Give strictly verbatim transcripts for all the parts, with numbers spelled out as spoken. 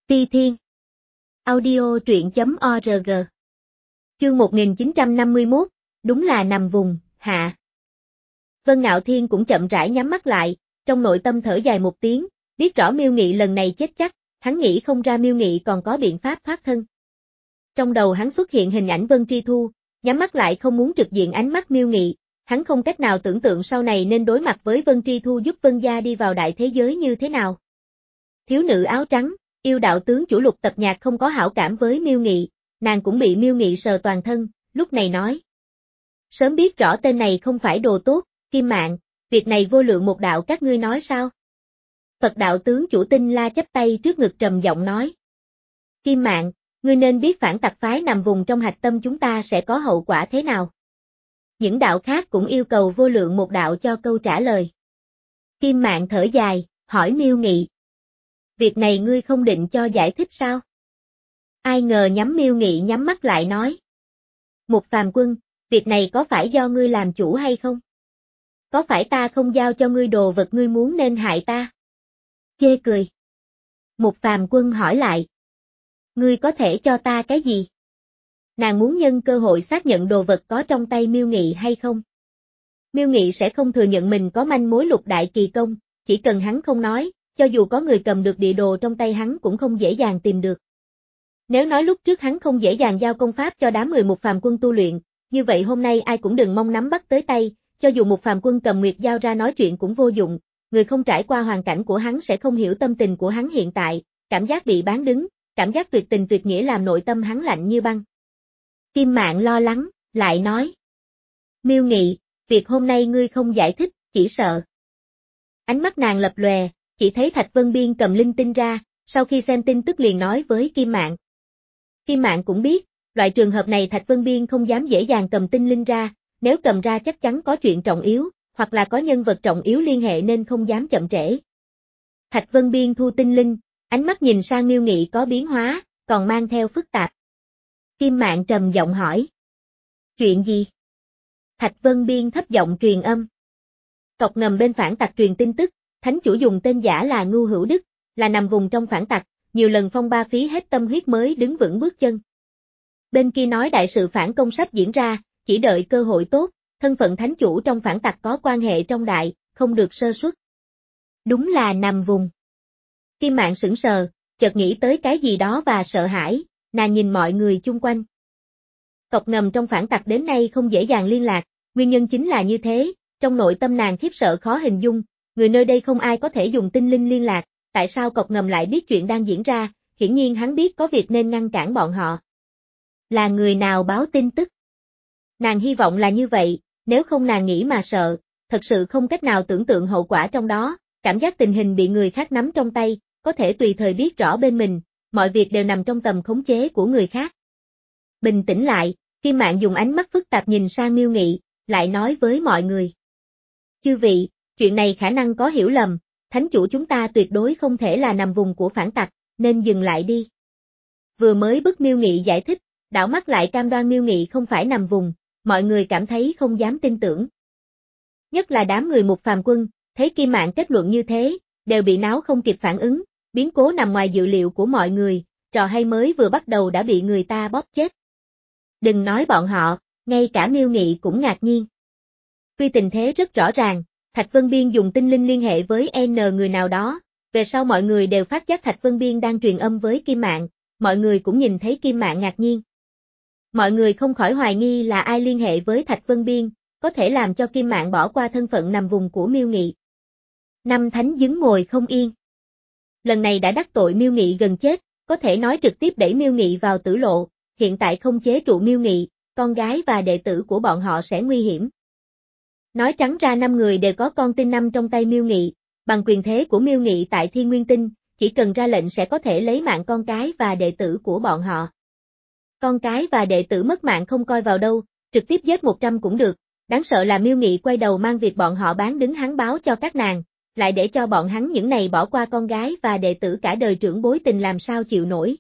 Ti Thiên. Audio truyện chấm org. Chương một nghìn chín trăm năm mươi mốt, đúng là nằm vùng, hạ. Vân Ngạo Thiên cũng chậm rãi nhắm mắt lại, trong nội tâm thở dài một tiếng, biết rõ Miêu Nghị lần này chết chắc, hắn nghĩ không ra Miêu Nghị còn có biện pháp thoát thân. Trong đầu hắn xuất hiện hình ảnh Vân Tri Thu, nhắm mắt lại không muốn trực diện ánh mắt Miêu Nghị, hắn không cách nào tưởng tượng sau này nên đối mặt với Vân Tri Thu giúp Vân gia đi vào đại thế giới như thế nào. Thiếu nữ áo trắng, yêu đạo tướng chủ Lục Tập Nhạc không có hảo cảm với Miêu Nghị, nàng cũng bị Miêu Nghị sờ toàn thân, lúc này nói. Sớm biết rõ tên này không phải đồ tốt, Kim Mạn, việc này vô lượng một đạo các ngươi nói sao? Phật đạo tướng chủ Tinh La chắp tay trước ngực trầm giọng nói. Kim Mạn, ngươi nên biết phản tặc phái nằm vùng trong hạch tâm chúng ta sẽ có hậu quả thế nào? Những đạo khác cũng yêu cầu vô lượng một đạo cho câu trả lời. Kim Mạn thở dài, hỏi Miêu Nghị. Việc này ngươi không định cho giải thích sao? Ai ngờ nhắm Miêu Nghị nhắm mắt lại nói. Một Phàm Quân, việc này có phải do ngươi làm chủ hay không? Có phải ta không giao cho ngươi đồ vật ngươi muốn nên hại ta? Chê cười. Một Phàm Quân hỏi lại. Ngươi có thể cho ta cái gì? Nàng muốn nhân cơ hội xác nhận đồ vật có trong tay Miêu Nghị hay không? Miêu Nghị sẽ không thừa nhận mình có manh mối Lục Đại Kỳ Công, chỉ cần hắn không nói, cho dù có người cầm được địa đồ trong tay hắn cũng không dễ dàng tìm được. Nếu nói lúc trước hắn không dễ dàng giao công pháp cho đám mười một phàm quân tu luyện, như vậy hôm nay ai cũng đừng mong nắm bắt tới tay, cho dù một phàm quân cầm Nguyệt Giao ra nói chuyện cũng vô dụng, người không trải qua hoàn cảnh của hắn sẽ không hiểu tâm tình của hắn hiện tại, cảm giác bị bán đứng, cảm giác tuyệt tình tuyệt nghĩa làm nội tâm hắn lạnh như băng. Kim Mạn lo lắng, lại nói. Miêu Nghị, việc hôm nay ngươi không giải thích, chỉ sợ. Ánh mắt nàng lập lòe, chỉ thấy Thạch Vân Biên cầm linh tinh ra, sau khi xem tin tức liền nói với Kim Mạn. Kim Mạn cũng biết, loại trường hợp này Thạch Vân Biên không dám dễ dàng cầm tinh linh ra, nếu cầm ra chắc chắn có chuyện trọng yếu, hoặc là có nhân vật trọng yếu liên hệ nên không dám chậm trễ. Thạch Vân Biên thu tinh linh, ánh mắt nhìn sang Miêu Nghị có biến hóa, còn mang theo phức tạp. Kim Mạn trầm giọng hỏi. Chuyện gì? Thạch Vân Biên thấp giọng truyền âm. Cọc ngầm bên phản tặc truyền tin tức, thánh chủ dùng tên giả là Ngưu Hữu Đức, là nằm vùng trong phản tặc, nhiều lần phong ba phí hết tâm huyết mới đứng vững bước chân. Bên kia nói đại sự phản công sắp diễn ra, chỉ đợi cơ hội tốt, thân phận thánh chủ trong phản tặc có quan hệ trong đại, không được sơ suất. Đúng là nằm vùng. Kim Mạn sững sờ, chợt nghĩ tới cái gì đó và sợ hãi, nàng nhìn mọi người chung quanh. Cọc ngầm trong phản tặc đến nay không dễ dàng liên lạc, nguyên nhân chính là như thế, trong nội tâm nàng khiếp sợ khó hình dung, người nơi đây không ai có thể dùng tinh linh liên lạc, tại sao cọc ngầm lại biết chuyện đang diễn ra, hiển nhiên hắn biết có việc nên ngăn cản bọn họ. Là người nào báo tin tức? Nàng hy vọng là như vậy, nếu không nàng nghĩ mà sợ, thật sự không cách nào tưởng tượng hậu quả trong đó, cảm giác tình hình bị người khác nắm trong tay, có thể tùy thời biết rõ bên mình, mọi việc đều nằm trong tầm khống chế của người khác. Bình tĩnh lại, Kim Mạn dùng ánh mắt phức tạp nhìn sang Miêu Nghị, lại nói với mọi người. Chư vị, chuyện này khả năng có hiểu lầm, thánh chủ chúng ta tuyệt đối không thể là nằm vùng của phản tặc, nên dừng lại đi. Vừa mới bức Miêu Nghị giải thích, đảo mắt lại cam đoan Miêu Nghị không phải nằm vùng, mọi người cảm thấy không dám tin tưởng. Nhất là đám người một phàm quân, thấy Kim Mạn kết luận như thế, đều bị náo không kịp phản ứng, biến cố nằm ngoài dự liệu của mọi người, trò hay mới vừa bắt đầu đã bị người ta bóp chết. Đừng nói bọn họ, ngay cả Miêu Nghị cũng ngạc nhiên. Tuy tình thế rất rõ ràng, Thạch Vân Biên dùng tinh linh liên hệ với N người nào đó, về sau mọi người đều phát giác Thạch Vân Biên đang truyền âm với Kim Mạn, mọi người cũng nhìn thấy Kim Mạn ngạc nhiên. Mọi người không khỏi hoài nghi là ai liên hệ với Thạch Vân Biên, có thể làm cho Kim Mạn bỏ qua thân phận nằm vùng của Miêu Nghị. Năm thánh chứng ngồi không yên. Lần này đã đắc tội Miêu Nghị gần chết, có thể nói trực tiếp đẩy Miêu Nghị vào tử lộ, hiện tại không chế trụ Miêu Nghị, con gái và đệ tử của bọn họ sẽ nguy hiểm. Nói trắng ra năm người đều có con tin năm trong tay Miêu Nghị, bằng quyền thế của Miêu Nghị tại Thiên Nguyên Tinh, chỉ cần ra lệnh sẽ có thể lấy mạng con cái và đệ tử của bọn họ. Con cái và đệ tử mất mạng không coi vào đâu, trực tiếp giết một trăm cũng được, đáng sợ là Miêu Nghị quay đầu mang việc bọn họ bán đứng hắn báo cho các nàng, lại để cho bọn hắn những này bỏ qua con gái và đệ tử cả đời trưởng bối tình làm sao chịu nổi.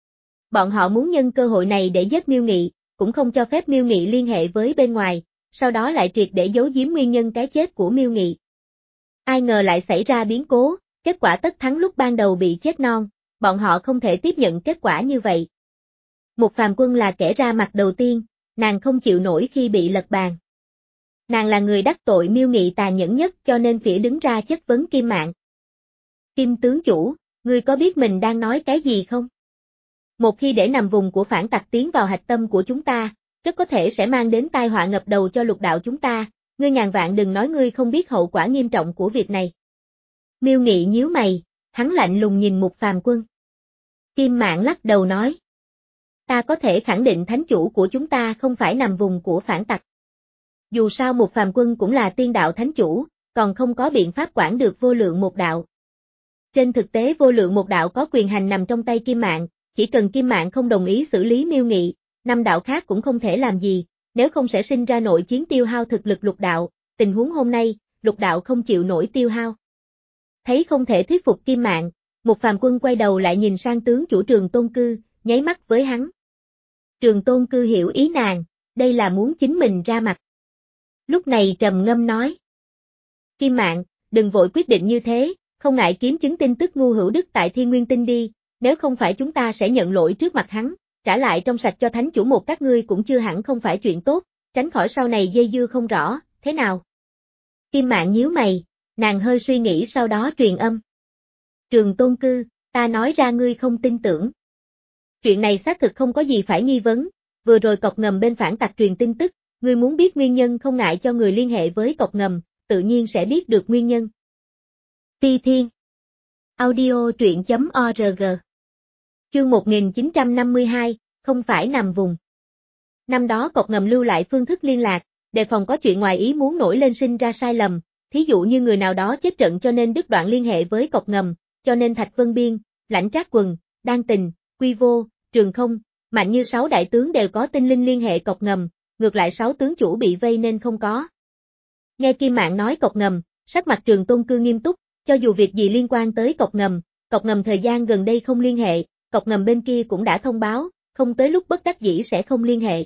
Bọn họ muốn nhân cơ hội này để giết Miêu Nghị, cũng không cho phép Miêu Nghị liên hệ với bên ngoài, sau đó lại triệt để giấu giếm nguyên nhân cái chết của Miêu Nghị. Ai ngờ lại xảy ra biến cố, kết quả tất thắng lúc ban đầu bị chết non, bọn họ không thể tiếp nhận kết quả như vậy. Một phàm quân là kẻ ra mặt đầu tiên, nàng không chịu nổi khi bị lật bàn. Nàng là người đắc tội Miêu Nghị tàn nhẫn nhất cho nên phỉ đứng ra chất vấn Kim Mạn. Kim tướng chủ, ngươi có biết mình đang nói cái gì không? Một khi để nằm vùng của phản tặc tiến vào hạch tâm của chúng ta, rất có thể sẽ mang đến tai họa ngập đầu cho lục đạo chúng ta, ngươi ngàn vạn đừng nói ngươi không biết hậu quả nghiêm trọng của việc này. Miêu Nghị nhíu mày, hắn lạnh lùng nhìn Mục Phàm Quân. Kim Mạn lắc đầu nói. Ta có thể khẳng định thánh chủ của chúng ta không phải nằm vùng của phản tặc. Dù sao Mục Phàm Quân cũng là tiên đạo thánh chủ, còn không có biện pháp quản được vô lượng một đạo. Trên thực tế vô lượng một đạo có quyền hành nằm trong tay Kim Mạn, chỉ cần Kim Mạn không đồng ý xử lý Miêu Nghị, năm đạo khác cũng không thể làm gì, nếu không sẽ sinh ra nội chiến tiêu hao thực lực lục đạo, tình huống hôm nay, lục đạo không chịu nổi tiêu hao. Thấy không thể thuyết phục Kim Mạn, Mục Phàm Quân quay đầu lại nhìn sang tướng chủ Trường Tôn Cư, nháy mắt với hắn. Trường Tôn Cư hiểu ý nàng, đây là muốn chính mình ra mặt. Lúc này trầm ngâm nói. Kim Mạn, đừng vội quyết định như thế, không ngại kiếm chứng tin tức ngu hữu đức tại Thiên Nguyên Tinh đi, nếu không phải chúng ta sẽ nhận lỗi trước mặt hắn, trả lại trong sạch cho thánh chủ một các ngươi cũng chưa hẳn không phải chuyện tốt, tránh khỏi sau này dây dưa không rõ, thế nào? Kim Mạn nhíu mày, nàng hơi suy nghĩ sau đó truyền âm. Trường Tôn Cư, ta nói ra ngươi không tin tưởng. Chuyện này xác thực không có gì phải nghi vấn, vừa rồi cọc ngầm bên phản tặc truyền tin tức, ngươi muốn biết nguyên nhân không ngại cho người liên hệ với cọc ngầm, tự nhiên sẽ biết được nguyên nhân. Ti Thiên Audio truyện chấm org Chương một nghìn chín trăm năm mươi hai, không phải nằm vùng. Năm đó cọc ngầm lưu lại phương thức liên lạc, đề phòng có chuyện ngoài ý muốn nổi lên sinh ra sai lầm, thí dụ như người nào đó chết trận cho nên đứt đoạn liên hệ với cọc ngầm, cho nên Thạch Vân Biên, Lãnh Trác Quần, Đan Tình, Quy Vô, Trường Không, Mạnh Như sáu đại tướng đều có tinh linh liên hệ cọc ngầm, ngược lại sáu tướng chủ bị vây nên không có. Nghe Kim Mạn nói cọc ngầm, sắc mặt Trường Tôn Cư nghiêm túc, cho dù việc gì liên quan tới cọc ngầm, cọc ngầm thời gian gần đây không liên hệ, cọc ngầm bên kia cũng đã thông báo, không tới lúc bất đắc dĩ sẽ không liên hệ.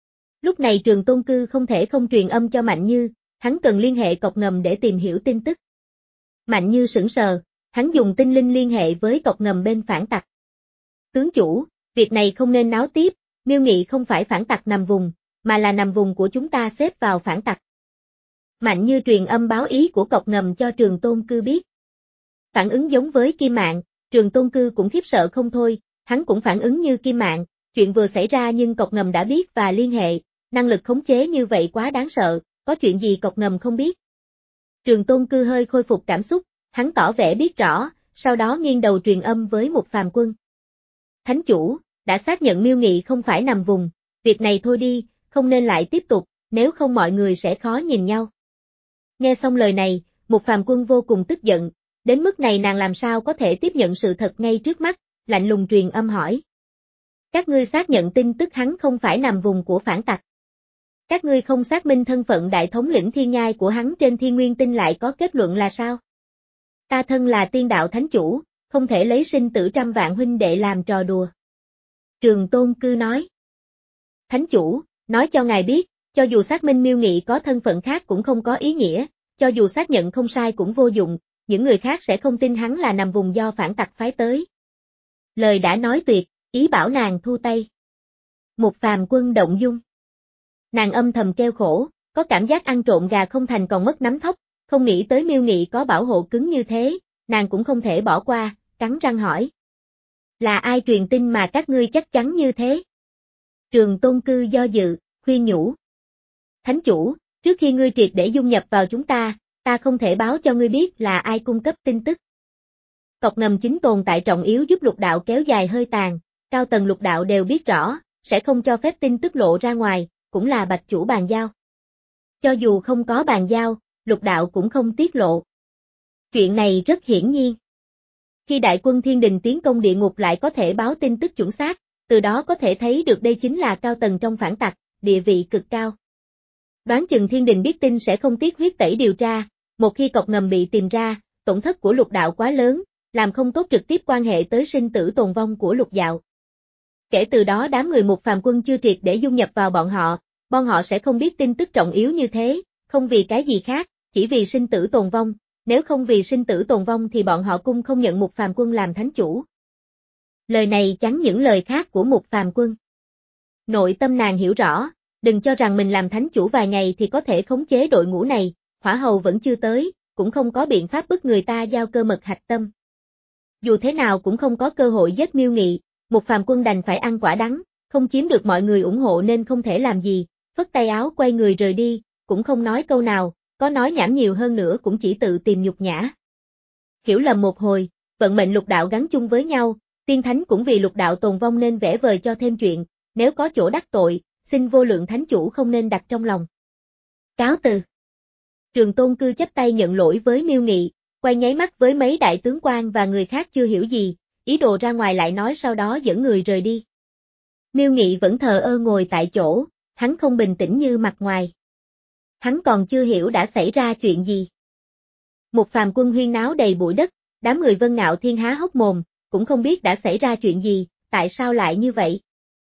Lúc này Trường Tôn Cư không thể không truyền âm cho Mạnh Như, hắn cần liên hệ cọc ngầm để tìm hiểu tin tức. Mạnh Như sững sờ, hắn dùng tinh linh liên hệ với cọc ngầm bên phản tặc. Tướng chủ, việc này không nên náo tiếp, Miêu Nghị không phải phản tặc nằm vùng, mà là nằm vùng của chúng ta xếp vào phản tặc. Mạnh Như truyền âm báo ý của cọc ngầm cho Trường Tôn Cư biết. Phản ứng giống với Kim Mạn, Trường Tôn Cư cũng khiếp sợ không thôi, hắn cũng phản ứng như Kim Mạn, chuyện vừa xảy ra nhưng cọc ngầm đã biết và liên hệ, năng lực khống chế như vậy quá đáng sợ, có chuyện gì cọc ngầm không biết. Trường Tôn Cư hơi khôi phục cảm xúc, hắn tỏ vẻ biết rõ, sau đó nghiêng đầu truyền âm với một phàm quân. Thánh chủ, đã xác nhận Miêu Nghị không phải nằm vùng, việc này thôi đi, không nên lại tiếp tục, nếu không mọi người sẽ khó nhìn nhau. Nghe xong lời này, một phàm quân vô cùng tức giận, đến mức này nàng làm sao có thể tiếp nhận sự thật ngay trước mắt, lạnh lùng truyền âm hỏi. Các ngươi xác nhận tin tức hắn không phải nằm vùng của phản tặc. Các ngươi không xác minh thân phận đại thống lĩnh thiên nhai của hắn trên Thiên Nguyên Tinh lại có kết luận là sao? Ta thân là tiên đạo thánh chủ, không thể lấy sinh tử trăm vạn huynh đệ làm trò đùa. Trường Tôn Cư nói. Thánh chủ, nói cho ngài biết, cho dù xác minh Miêu Nghị có thân phận khác cũng không có ý nghĩa, cho dù xác nhận không sai cũng vô dụng, những người khác sẽ không tin hắn là nằm vùng do phản tặc phái tới. Lời đã nói tuyệt, ý bảo nàng thu tay. Một phàm quân động dung. Nàng âm thầm kêu khổ, có cảm giác ăn trộm gà không thành còn mất nắm thóc, không nghĩ tới Miêu Nghị có bảo hộ cứng như thế, nàng cũng không thể bỏ qua, cắn răng hỏi. Là ai truyền tin mà các ngươi chắc chắn như thế? Trường Tôn Cư do dự, khuyên nhủ. Thánh chủ, trước khi ngươi triệt để dung nhập vào chúng ta, ta không thể báo cho ngươi biết là ai cung cấp tin tức. Cọc ngầm chính tồn tại trọng yếu giúp lục đạo kéo dài hơi tàn, cao tầng lục đạo đều biết rõ, sẽ không cho phép tin tức lộ ra ngoài, cũng là bạch chủ bàn giao. Cho dù không có bàn giao, lục đạo cũng không tiết lộ. Chuyện này rất hiển nhiên. Khi đại quân thiên đình tiến công địa ngục lại có thể báo tin tức chuẩn xác, từ đó có thể thấy được đây chính là cao tầng trong phản tặc, địa vị cực cao. Đoán chừng thiên đình biết tin sẽ không tiếc huyết tẩy điều tra, một khi cọc ngầm bị tìm ra, tổn thất của lục đạo quá lớn, làm không tốt trực tiếp quan hệ tới sinh tử tồn vong của lục đạo. Kể từ đó đám người một phàm quân chưa triệt để dung nhập vào bọn họ, bọn họ sẽ không biết tin tức trọng yếu như thế, không vì cái gì khác, chỉ vì sinh tử tồn vong, nếu không vì sinh tử tồn vong thì bọn họ cung không nhận một phàm quân làm thánh chủ. Lời này chắn những lời khác của Mục Phàm Quân. Nội tâm nàng hiểu rõ, đừng cho rằng mình làm thánh chủ vài ngày thì có thể khống chế đội ngũ này, hỏa hầu vẫn chưa tới, cũng không có biện pháp bức người ta giao cơ mật hạch tâm. Dù thế nào cũng không có cơ hội giết Miêu Nghị, Mục Phàm Quân đành phải ăn quả đắng, không chiếm được mọi người ủng hộ nên không thể làm gì, phất tay áo quay người rời đi, cũng không nói câu nào, có nói nhảm nhiều hơn nữa cũng chỉ tự tìm nhục nhã. Hiểu lầm một hồi, vận mệnh lục đạo gắn chung với nhau, tiên thánh cũng vì lục đạo tồn vong nên vẽ vời cho thêm chuyện, nếu có chỗ đắc tội, xin vô lượng thánh chủ không nên đặt trong lòng. Cáo từ. Trường Tôn Cư chắp tay nhận lỗi với Miêu Nghị, quay nháy mắt với mấy đại tướng quan và người khác chưa hiểu gì, ý đồ ra ngoài lại nói sau đó dẫn người rời đi. Miêu Nghị vẫn thờ ơ ngồi tại chỗ, hắn không bình tĩnh như mặt ngoài. Hắn còn chưa hiểu đã xảy ra chuyện gì. Một Phàm Quân huyên náo đầy bụi đất, đám người Vân Ngạo Thiên há hốc mồm, cũng không biết đã xảy ra chuyện gì, tại sao lại như vậy.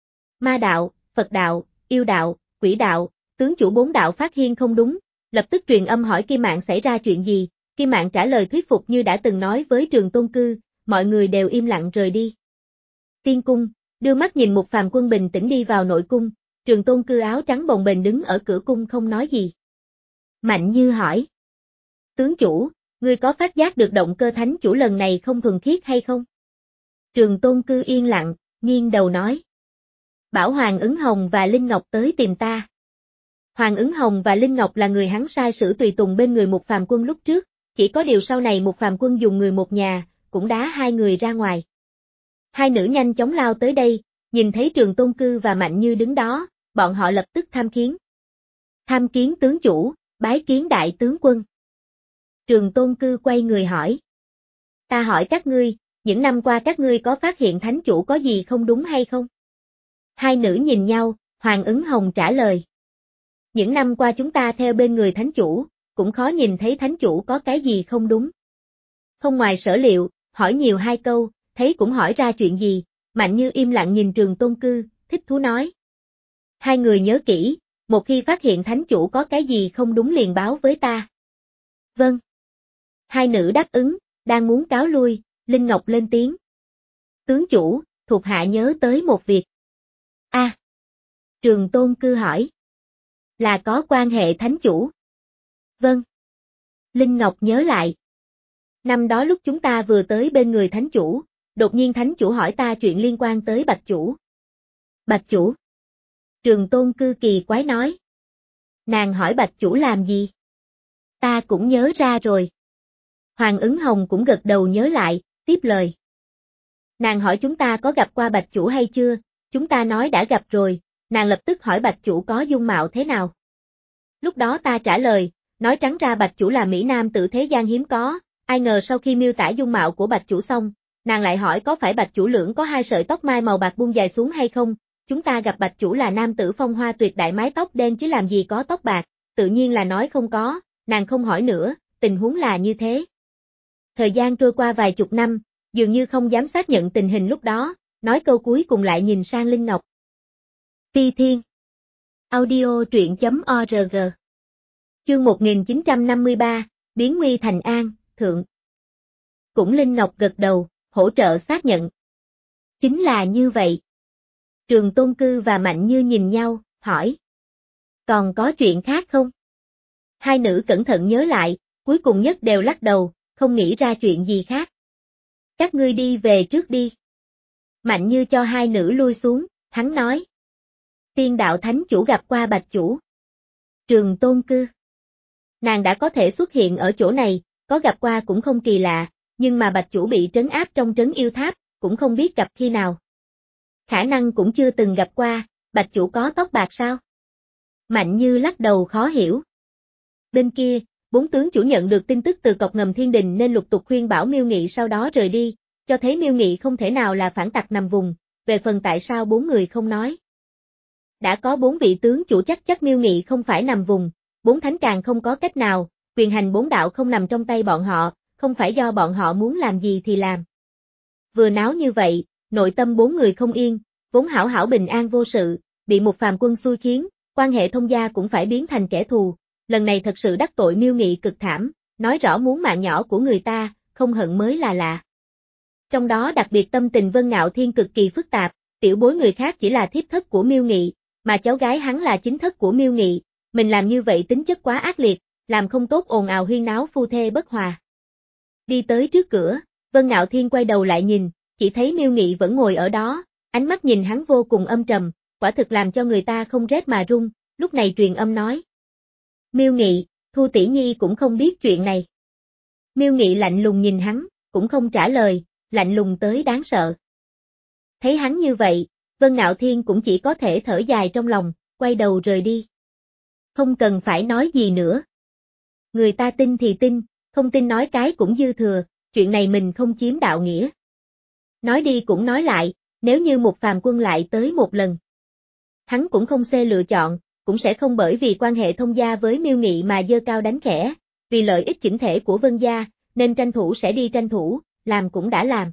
Ma đạo, Phật đạo, yêu đạo, quỷ đạo, tướng chủ bốn đạo phát hiện không đúng, lập tức truyền âm hỏi Kim Mạn xảy ra chuyện gì, Kim Mạn trả lời thuyết phục như đã từng nói với Trường Tôn Cư, mọi người đều im lặng rời đi. Tiên cung, đưa mắt nhìn Một Phàm Quân bình tĩnh đi vào nội cung, Trường Tôn Cư áo trắng bồng bềnh đứng ở cửa cung không nói gì. Mạnh Như hỏi. Tướng chủ, ngươi có phát giác được động cơ thánh chủ lần này không thuần khiết hay không? Trường Tôn Cư yên lặng, nghiêng đầu nói. Bảo Hoàng Ứng Hồng và Linh Ngọc tới tìm ta. Hoàng Ứng Hồng và Linh Ngọc là người hắn sai sử tùy tùng bên người Một Phàm Quân lúc trước, chỉ có điều sau này Một Phàm Quân dùng người một nhà, cũng đá hai người ra ngoài. Hai nữ nhanh chóng lao tới đây, nhìn thấy Trường Tôn Cư và Mạnh Như đứng đó, bọn họ lập tức tham kiến. Tham kiến tướng chủ, bái kiến đại tướng quân. Trường Tôn Cư quay người hỏi. Ta hỏi các ngươi, những năm qua các ngươi có phát hiện thánh chủ có gì không đúng hay không? Hai nữ nhìn nhau, Hoàng Ứng Hồng trả lời. Những năm qua chúng ta theo bên người thánh chủ, cũng khó nhìn thấy thánh chủ có cái gì không đúng. Không ngoài sở liệu, hỏi nhiều hai câu, thấy cũng hỏi ra chuyện gì, Mạnh Như im lặng nhìn Trường Tôn Cư, thích thú nói. Hai người nhớ kỹ, một khi phát hiện thánh chủ có cái gì không đúng liền báo với ta. Vâng. Hai nữ đáp ứng, đang muốn cáo lui, Linh Ngọc lên tiếng. Tướng chủ, thuộc hạ nhớ tới một việc. A. À, Trường Tôn Cư hỏi. Là có quan hệ thánh chủ. Vâng. Linh Ngọc nhớ lại. Năm đó lúc chúng ta vừa tới bên người thánh chủ, đột nhiên thánh chủ hỏi ta chuyện liên quan tới Bạch chủ. Bạch chủ. Trường Tôn Cư kỳ quái nói. Nàng hỏi Bạch chủ làm gì? Ta cũng nhớ ra rồi. Hoàng Ứng Hồng cũng gật đầu nhớ lại, tiếp lời. Nàng hỏi chúng ta có gặp qua Bạch chủ hay chưa, chúng ta nói đã gặp rồi, nàng lập tức hỏi Bạch chủ có dung mạo thế nào. Lúc đó ta trả lời, nói trắng ra Bạch chủ là mỹ nam tử thế gian hiếm có, ai ngờ sau khi miêu tả dung mạo của Bạch chủ xong, nàng lại hỏi có phải Bạch chủ lưỡng có hai sợi tóc mai màu bạc buông dài xuống hay không, chúng ta gặp Bạch chủ là nam tử phong hoa tuyệt đại mái tóc đen chứ làm gì có tóc bạc, tự nhiên là nói không có, nàng không hỏi nữa, tình huống là như thế. Thời gian trôi qua vài chục năm, dường như không dám xác nhận tình hình lúc đó, nói câu cuối cùng lại nhìn sang Linh Ngọc. Phi Thiên. Audio truyện chấm org. Chương một nghìn chín trăm năm mươi ba, biến nguy thành an, thượng. Cũng Linh Ngọc gật đầu, hỗ trợ xác nhận. Chính là như vậy. Trường Tôn Cư và Mạnh Như nhìn nhau, hỏi. Còn có chuyện khác không? Hai nữ cẩn thận nhớ lại, cuối cùng nhất đều lắc đầu, không nghĩ ra chuyện gì khác. Các ngươi đi về trước đi. Mạnh Như cho hai nữ lui xuống, hắn nói. Tiên đạo thánh chủ gặp qua Bạch chủ. Trường Tôn Cư. Nàng đã có thể xuất hiện ở chỗ này, có gặp qua cũng không kỳ lạ, nhưng mà Bạch chủ bị trấn áp trong trấn yêu tháp, cũng không biết gặp khi nào. Khả năng cũng chưa từng gặp qua, Bạch chủ có tóc bạc sao? Mạnh Như lắc đầu khó hiểu. Bên kia, bốn tướng chủ nhận được tin tức từ cọc ngầm thiên đình nên lục tục khuyên bảo Miêu Nghị sau đó rời đi, cho thấy Miêu Nghị không thể nào là phản tặc nằm vùng, về phần tại sao bốn người không nói. Đã có bốn vị tướng chủ chắc chắc Miêu Nghị không phải nằm vùng, bốn thánh càng không có cách nào, quyền hành bốn đạo không nằm trong tay bọn họ, không phải do bọn họ muốn làm gì thì làm. Vừa náo như vậy, nội tâm bốn người không yên, vốn hảo hảo bình an vô sự, bị một phàm quân xui khiến, quan hệ thông gia cũng phải biến thành kẻ thù, lần này thật sự đắc tội Miêu Nghị cực thảm, nói rõ muốn mạng nhỏ của người ta, không hận mới là lạ. Trong đó đặc biệt tâm tình Vân Ngạo Thiên cực kỳ phức tạp, tiểu bối người khác chỉ là thiếp thất của Miêu Nghị, mà cháu gái hắn là chính thất của Miêu Nghị, mình làm như vậy tính chất quá ác liệt, làm không tốt ồn ào huyên náo phu thê bất hòa. Đi tới trước cửa, Vân Ngạo Thiên quay đầu lại nhìn, chỉ thấy Miêu Nghị vẫn ngồi ở đó, ánh mắt nhìn hắn vô cùng âm trầm, quả thực làm cho người ta không rét mà run, lúc này truyền âm nói. Miêu Nghị, Thu tỷ nhi cũng không biết chuyện này. Miêu Nghị lạnh lùng nhìn hắn, cũng không trả lời, lạnh lùng tới đáng sợ. Thấy hắn như vậy, Vân Ngạo Thiên cũng chỉ có thể thở dài trong lòng, quay đầu rời đi. Không cần phải nói gì nữa. Người ta tin thì tin, không tin nói cái cũng dư thừa, chuyện này mình không chiếm đạo nghĩa. Nói đi cũng nói lại, nếu như một phàm quân lại tới một lần. Hắn cũng không xê lựa chọn, cũng sẽ không bởi vì quan hệ thông gia với Miêu Nghị mà giơ cao đánh khẽ, vì lợi ích chỉnh thể của Vân gia, nên tranh thủ sẽ đi tranh thủ, làm cũng đã làm.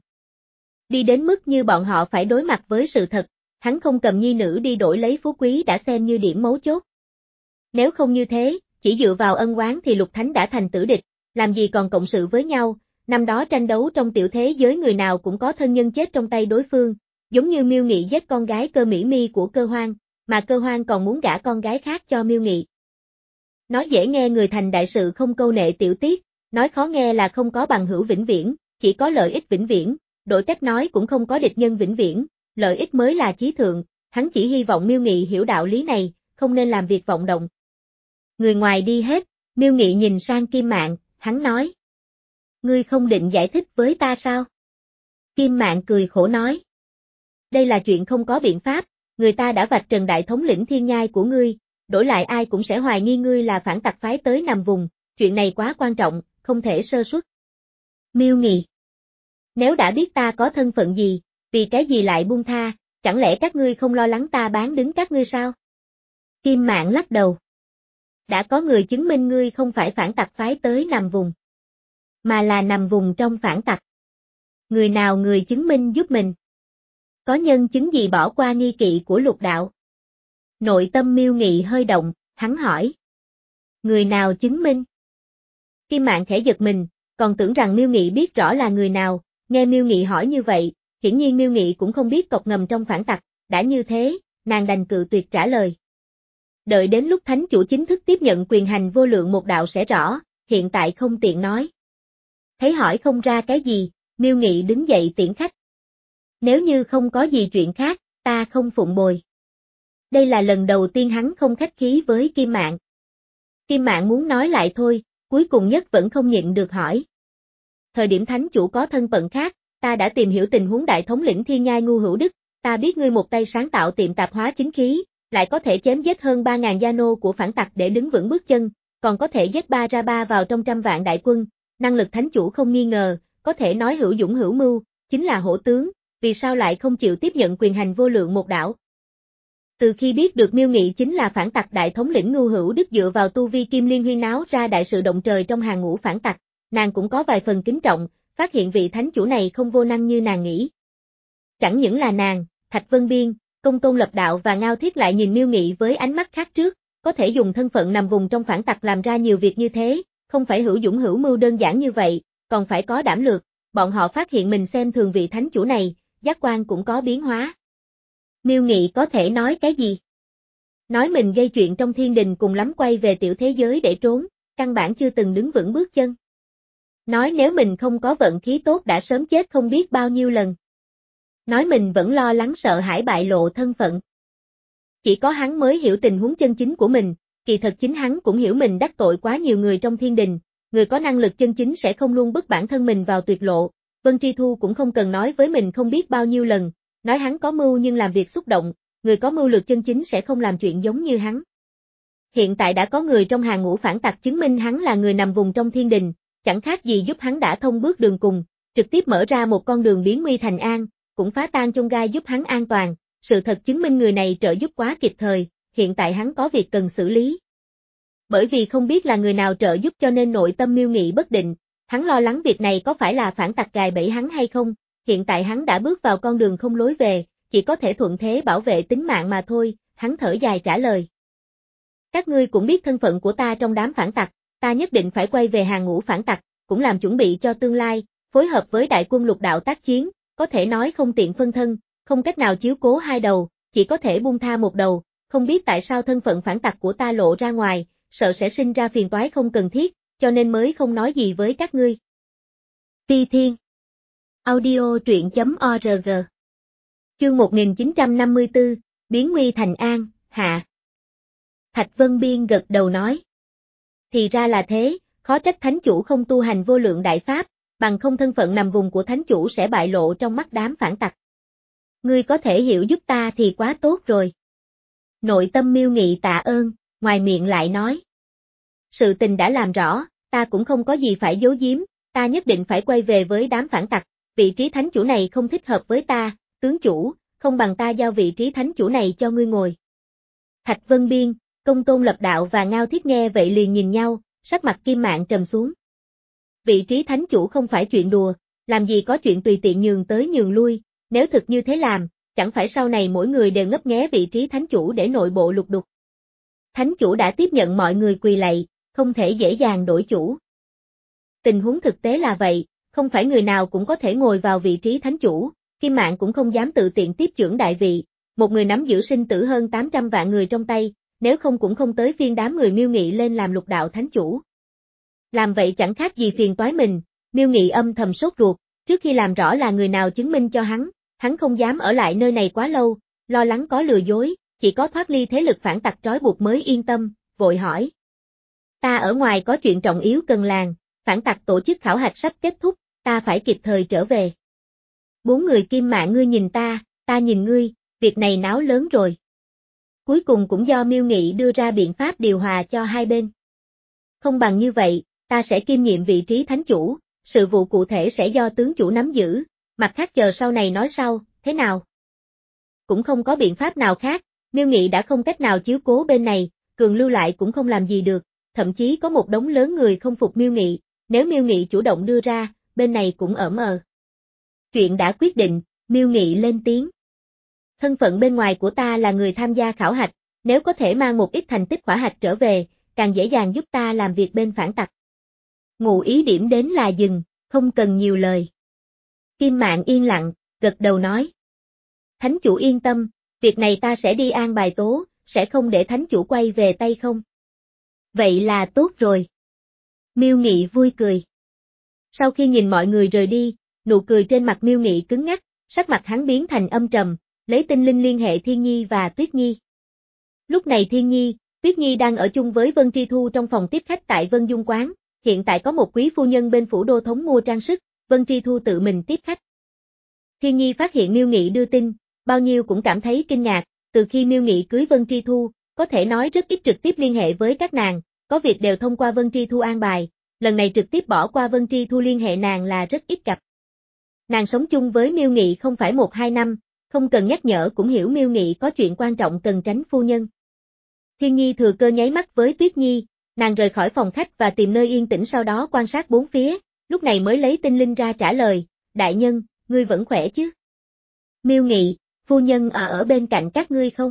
Đi đến mức như bọn họ phải đối mặt với sự thật, hắn không cầm nhi nữ đi đổi lấy phú quý đã xem như điểm mấu chốt. Nếu không như thế, chỉ dựa vào ân oán thì Lục Thánh đã thành tử địch, làm gì còn cộng sự với nhau, năm đó tranh đấu trong tiểu thế giới người nào cũng có thân nhân chết trong tay đối phương, giống như Miêu Nghị giết con gái Cơ Mỹ Mi của Cơ Hoang, mà Cơ Hoang còn muốn gả con gái khác cho Miêu Nghị. Nói dễ nghe người thành đại sự không câu nệ tiểu tiết, nói khó nghe là không có bằng hữu vĩnh viễn, chỉ có lợi ích vĩnh viễn, đổi cách nói cũng không có địch nhân vĩnh viễn, lợi ích mới là chí thượng, hắn chỉ hy vọng Miêu Nghị hiểu đạo lý này, không nên làm việc vọng động. Người ngoài đi hết, Miêu Nghị nhìn sang Kim Mạn, hắn nói. Ngươi không định giải thích với ta sao? Kim Mạn cười khổ nói. Đây là chuyện không có biện pháp, người ta đã vạch trần đại thống lĩnh thiên nhai của ngươi, đổi lại ai cũng sẽ hoài nghi ngươi là phản tặc phái tới nằm vùng, chuyện này quá quan trọng, không thể sơ suất. Miêu Nghị. Nếu đã biết ta có thân phận gì, vì cái gì lại buông tha, chẳng lẽ các ngươi không lo lắng ta bán đứng các ngươi sao? Kim Mạn lắc đầu. Đã có người chứng minh ngươi không phải phản tặc phái tới nằm vùng, mà là nằm vùng trong phản tặc. Người nào người chứng minh giúp mình? Có nhân chứng gì bỏ qua nghi kỵ của Lục đạo? Nội tâm Miêu Nghị hơi động, hắn hỏi. Người nào chứng minh? Kim Mạn khẽ giật mình, còn tưởng rằng Miêu Nghị biết rõ là người nào, nghe Miêu Nghị hỏi như vậy, hiển nhiên Miêu Nghị cũng không biết cọc ngầm trong phản tặc, đã như thế, nàng đành cự tuyệt trả lời. Đợi đến lúc thánh chủ chính thức tiếp nhận quyền hành vô lượng một đạo sẽ rõ, hiện tại không tiện nói. Thấy hỏi không ra cái gì, Miêu Nghị đứng dậy tiễn khách. Nếu như không có gì chuyện khác, ta không phụng bồi. Đây là lần đầu tiên hắn không khách khí với Kim Mạn. Kim Mạn muốn nói lại thôi, cuối cùng nhất vẫn không nhịn được hỏi. Thời điểm thánh chủ có thân phận khác, ta đã tìm hiểu tình huống đại thống lĩnh thiên nhai Ngu Hữu Đức, ta biết ngươi một tay sáng tạo tiệm tạp hóa chính khí, lại có thể chém giết hơn ba ngàn gia nô của phản tặc để đứng vững bước chân, còn có thể giết ba ra ba vào trong trăm vạn đại quân, năng lực thánh chủ không nghi ngờ, có thể nói hữu dũng hữu mưu, chính là hổ tướng, vì sao lại không chịu tiếp nhận quyền hành vô lượng một đảo? Từ khi biết được Miêu Nghị chính là phản tặc đại thống lĩnh Ngu Hữu Đức dựa vào tu vi kim liên huyên náo ra đại sự động trời trong hàng ngũ phản tặc, nàng cũng có vài phần kính trọng, phát hiện vị thánh chủ này không vô năng như nàng nghĩ. Chẳng những là nàng, Thạch Vân Biên, Công Tôn Lập Đạo và Ngao Thiết lại nhìn Miêu Nghị với ánh mắt khác trước, có thể dùng thân phận nằm vùng trong phản tặc làm ra nhiều việc như thế, không phải hữu dũng hữu mưu đơn giản như vậy, còn phải có đảm lược, bọn họ phát hiện mình xem thường vị thánh chủ này, giác quan cũng có biến hóa. Miêu Nghị có thể nói cái gì? Nói mình gây chuyện trong thiên đình cùng lắm quay về tiểu thế giới để trốn, căn bản chưa từng đứng vững bước chân. Nói nếu mình không có vận khí tốt đã sớm chết không biết bao nhiêu lần. Nói mình vẫn lo lắng sợ hãi bại lộ thân phận. Chỉ có hắn mới hiểu tình huống chân chính của mình, kỳ thật chính hắn cũng hiểu mình đắc tội quá nhiều người trong thiên đình, người có năng lực chân chính sẽ không luôn bức bản thân mình vào tuyệt lộ, Vân Tri Thu cũng không cần nói với mình không biết bao nhiêu lần, nói hắn có mưu nhưng làm việc xúc động, người có mưu lược chân chính sẽ không làm chuyện giống như hắn. Hiện tại đã có người trong hàng ngũ phản tặc chứng minh hắn là người nằm vùng trong thiên đình, chẳng khác gì giúp hắn đã thông bước đường cùng, trực tiếp mở ra một con đường biến nguy thành an, cũng phá tan chông gai giúp hắn an toàn, sự thật chứng minh người này trợ giúp quá kịp thời, hiện tại hắn có việc cần xử lý. Bởi vì không biết là người nào trợ giúp cho nên nội tâm Miêu Nghị bất định, hắn lo lắng việc này có phải là phản tặc gài bẫy hắn hay không, hiện tại hắn đã bước vào con đường không lối về, chỉ có thể thuận thế bảo vệ tính mạng mà thôi, hắn thở dài trả lời. Các ngươi cũng biết thân phận của ta trong đám phản tặc, ta nhất định phải quay về hàng ngũ phản tặc, cũng làm chuẩn bị cho tương lai, phối hợp với đại quân lục đạo tác chiến, có thể nói không tiện phân thân, không cách nào chiếu cố hai đầu, chỉ có thể buông tha một đầu, không biết tại sao thân phận phản tặc của ta lộ ra ngoài, sợ sẽ sinh ra phiền toái không cần thiết, cho nên mới không nói gì với các ngươi. Phi Thiên Audio truyện chấm org Chương một nghìn chín trăm năm mươi tư, Biến nguy thành an, hạ. Thạch Vân Biên gật đầu nói. Thì ra là thế, khó trách thánh chủ không tu hành vô lượng đại pháp, bằng không thân phận nằm vùng của thánh chủ sẽ bại lộ trong mắt đám phản tặc. Ngươi có thể hiểu giúp ta thì quá tốt rồi. Nội tâm Miêu Nghị tạ ơn, ngoài miệng lại nói. Sự tình đã làm rõ, ta cũng không có gì phải giấu giếm, ta nhất định phải quay về với đám phản tặc, vị trí thánh chủ này không thích hợp với ta, tướng chủ, không bằng ta giao vị trí thánh chủ này cho ngươi ngồi. Thạch Vân Biên, Công Tôn Lập Đạo và Ngao Thiết nghe vậy liền nhìn nhau, sắc mặt Kim Mạn trầm xuống. Vị trí thánh chủ không phải chuyện đùa, làm gì có chuyện tùy tiện nhường tới nhường lui, nếu thực như thế làm, chẳng phải sau này mỗi người đều ngấp nghé vị trí thánh chủ để nội bộ lục đục. Thánh chủ đã tiếp nhận mọi người quỳ lạy, không thể dễ dàng đổi chủ. Tình huống thực tế là vậy, không phải người nào cũng có thể ngồi vào vị trí thánh chủ, Kim Mạn cũng không dám tự tiện tiếp chưởng đại vị, một người nắm giữ sinh tử hơn tám trăm vạn người trong tay, nếu không cũng không tới phiên đám người Miêu Nghị lên làm lục đạo thánh chủ. Làm vậy chẳng khác gì phiền toái mình, Miêu Nghị âm thầm sốt ruột, trước khi làm rõ là người nào chứng minh cho hắn, hắn không dám ở lại nơi này quá lâu, lo lắng có lừa dối, chỉ có thoát ly thế lực phản tặc trói buộc mới yên tâm, vội hỏi. Ta ở ngoài có chuyện trọng yếu cần làm, phản tặc tổ chức khảo hạch sắp kết thúc, ta phải kịp thời trở về. Bốn người Kim Mạn ngươi nhìn ta, ta nhìn ngươi, việc này náo lớn rồi. Cuối cùng cũng do Miêu Nghị đưa ra biện pháp điều hòa cho hai bên. Không bằng như vậy, ta sẽ kiêm nhiệm vị trí thánh chủ, sự vụ cụ thể sẽ do tướng chủ nắm giữ, mặt khác chờ sau này nói sau, thế nào? Cũng không có biện pháp nào khác, Miêu Nghị đã không cách nào chiếu cố bên này, cường lưu lại cũng không làm gì được, thậm chí có một đống lớn người không phục Miêu Nghị, nếu Miêu Nghị chủ động đưa ra, bên này cũng ởm ờ. Chuyện đã quyết định, Miêu Nghị lên tiếng. Thân phận bên ngoài của ta là người tham gia khảo hạch, nếu có thể mang một ít thành tích khảo hạch trở về, càng dễ dàng giúp ta làm việc bên phản tặc. Ngụ ý điểm đến là dừng, không cần nhiều lời. Kim Mạn yên lặng, gật đầu nói. Thánh chủ yên tâm, việc này ta sẽ đi an bài tố, sẽ không để thánh chủ quay về tay không. Vậy là tốt rồi. Miêu Nghị vui cười. Sau khi nhìn mọi người rời đi, nụ cười trên mặt Miêu Nghị cứng ngắc, sắc mặt hắn biến thành âm trầm, lấy tinh linh liên hệ Thiên Nhi và Tuyết Nhi. Lúc này Thiên Nhi, Tuyết Nhi đang ở chung với Vân Tri Thu trong phòng tiếp khách tại Vân Dung Quán, hiện tại có một quý phu nhân bên phủ đô thống mua trang sức, Vân Tri Thu tự mình tiếp khách. Thiên Nhi phát hiện Miêu Nghị đưa tin, bao nhiêu cũng cảm thấy kinh ngạc, từ khi Miêu Nghị cưới Vân Tri Thu, có thể nói rất ít trực tiếp liên hệ với các nàng, có việc đều thông qua Vân Tri Thu an bài, lần này trực tiếp bỏ qua Vân Tri Thu liên hệ nàng là rất ít gặp. Nàng sống chung với Miêu Nghị không phải một hai năm, không cần nhắc nhở cũng hiểu Miêu Nghị có chuyện quan trọng cần tránh phu nhân. Thiên Nhi thừa cơ nháy mắt với Tuyết Nhi, nàng rời khỏi phòng khách và tìm nơi yên tĩnh sau đó quan sát bốn phía, lúc này mới lấy tinh linh ra trả lời, đại nhân, ngươi vẫn khỏe chứ? Miêu Nghị, phu nhân ở ở bên cạnh các ngươi không?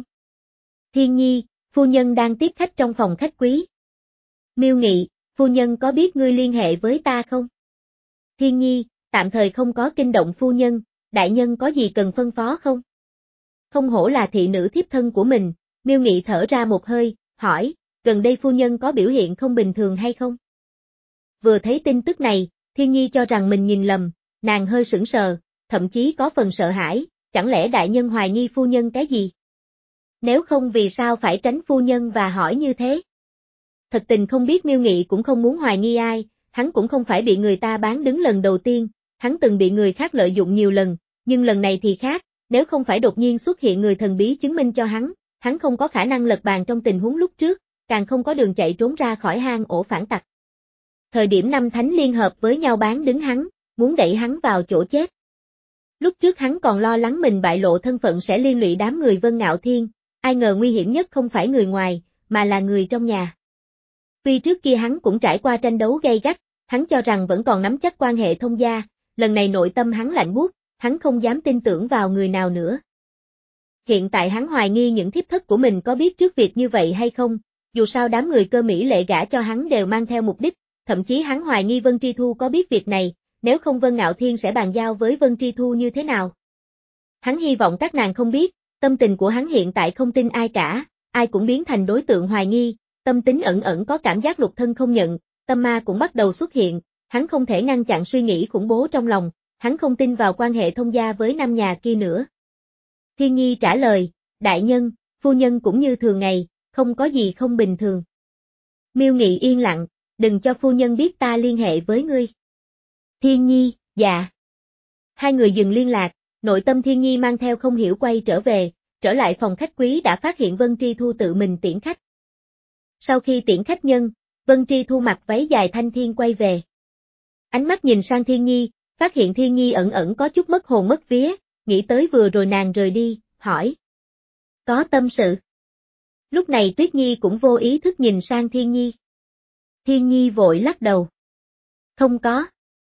Thiên Nhi, phu nhân đang tiếp khách trong phòng khách quý. Miêu Nghị, phu nhân có biết ngươi liên hệ với ta không? Thiên Nhi, tạm thời không có kinh động phu nhân, đại nhân có gì cần phân phó không? Không hổ là thị nữ thiếp thân của mình, Miêu Nghị thở ra một hơi, hỏi, gần đây phu nhân có biểu hiện không bình thường hay không? Vừa thấy tin tức này, Thiên Nhi cho rằng mình nhìn lầm, nàng hơi sững sờ, thậm chí có phần sợ hãi, chẳng lẽ đại nhân hoài nghi phu nhân cái gì? Nếu không vì sao phải tránh phu nhân và hỏi như thế? Thật tình không biết Miêu Nghị cũng không muốn hoài nghi ai, hắn cũng không phải bị người ta bán đứng lần đầu tiên, hắn từng bị người khác lợi dụng nhiều lần, nhưng lần này thì khác, nếu không phải đột nhiên xuất hiện người thần bí chứng minh cho hắn, hắn không có khả năng lật bàn trong tình huống lúc trước, càng không có đường chạy trốn ra khỏi hang ổ phản tặc. Thời điểm năm thánh liên hợp với nhau bán đứng hắn, muốn đẩy hắn vào chỗ chết. Lúc trước hắn còn lo lắng mình bại lộ thân phận sẽ liên lụy đám người Vân Ngạo Thiên, ai ngờ nguy hiểm nhất không phải người ngoài, mà là người trong nhà. Tuy trước kia hắn cũng trải qua tranh đấu gay gắt, hắn cho rằng vẫn còn nắm chắc quan hệ thông gia, lần này nội tâm hắn lạnh buốt, hắn không dám tin tưởng vào người nào nữa. Hiện tại hắn hoài nghi những thiếp thất của mình có biết trước việc như vậy hay không, dù sao đám người Cơ Mỹ Lệ gả cho hắn đều mang theo mục đích, thậm chí hắn hoài nghi Vân Tri Thu có biết việc này, nếu không Vân Ngạo Thiên sẽ bàn giao với Vân Tri Thu như thế nào. Hắn hy vọng các nàng không biết, tâm tình của hắn hiện tại không tin ai cả, ai cũng biến thành đối tượng hoài nghi, tâm tính ẩn ẩn có cảm giác lục thân không nhận, tâm ma cũng bắt đầu xuất hiện, hắn không thể ngăn chặn suy nghĩ khủng bố trong lòng, hắn không tin vào quan hệ thông gia với năm nhà kia nữa. Thiên Nhi trả lời, đại nhân, phu nhân cũng như thường ngày, không có gì không bình thường. Miêu Nghị yên lặng, đừng cho phu nhân biết ta liên hệ với ngươi. Thiên Nhi, dạ. Hai người dừng liên lạc, nội tâm Thiên Nhi mang theo không hiểu quay trở về, trở lại phòng khách quý đã phát hiện Vân Tri Thu tự mình tiễn khách. Sau khi tiễn khách nhân, Vân Tri Thu mặc váy dài thanh thiên quay về. Ánh mắt nhìn sang Thiên Nhi, phát hiện Thiên Nhi ẩn ẩn có chút mất hồn mất vía, nghĩ tới vừa rồi nàng rời đi, hỏi. Có tâm sự. Lúc này Tuyết Nhi cũng vô ý thức nhìn sang Thiên Nhi. Thiên Nhi vội lắc đầu. Không có.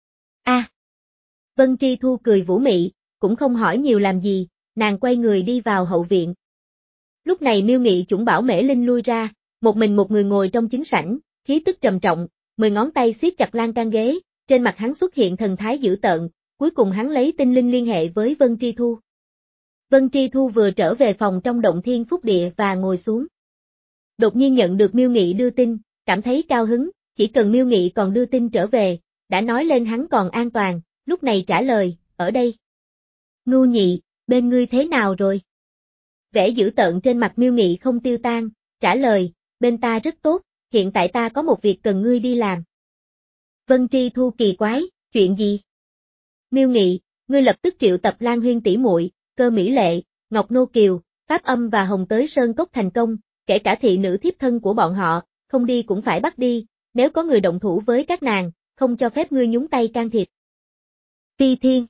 A. À. Vân Tri Thu cười vũ mị, cũng không hỏi nhiều làm gì, nàng quay người đi vào hậu viện. Lúc này Miêu Nghị chủng bảo Mễ Linh lui ra, một mình một người ngồi trong chính sảnh, khí tức trầm trọng, mười ngón tay siết chặt lan can ghế, trên mặt hắn xuất hiện thần thái dữ tợn, cuối cùng hắn lấy tinh linh liên hệ với Vân Tri Thu. Vân Tri Thu vừa trở về phòng trong động thiên phúc địa và ngồi xuống. Đột nhiên nhận được Miêu Nghị đưa tin, cảm thấy cao hứng, chỉ cần Miêu Nghị còn đưa tin trở về, đã nói lên hắn còn an toàn, lúc này trả lời, ở đây. Ngưu Nhị, bên ngươi thế nào rồi? Vẻ dữ tợn trên mặt Miêu Nghị không tiêu tan, trả lời, bên ta rất tốt, hiện tại ta có một việc cần ngươi đi làm. Vân Tri Thu kỳ quái, chuyện gì? Miêu Nghị, ngươi lập tức triệu tập Lan Huyên tỷ muội, Cơ Mỹ Lệ, Ngọc Nô Kiều, Pháp Âm và Hồng tới Sơn Cốc thành công, kể cả thị nữ thiếp thân của bọn họ, không đi cũng phải bắt đi, nếu có người động thủ với các nàng, không cho phép ngươi nhúng tay can thiệp. Phi Thiên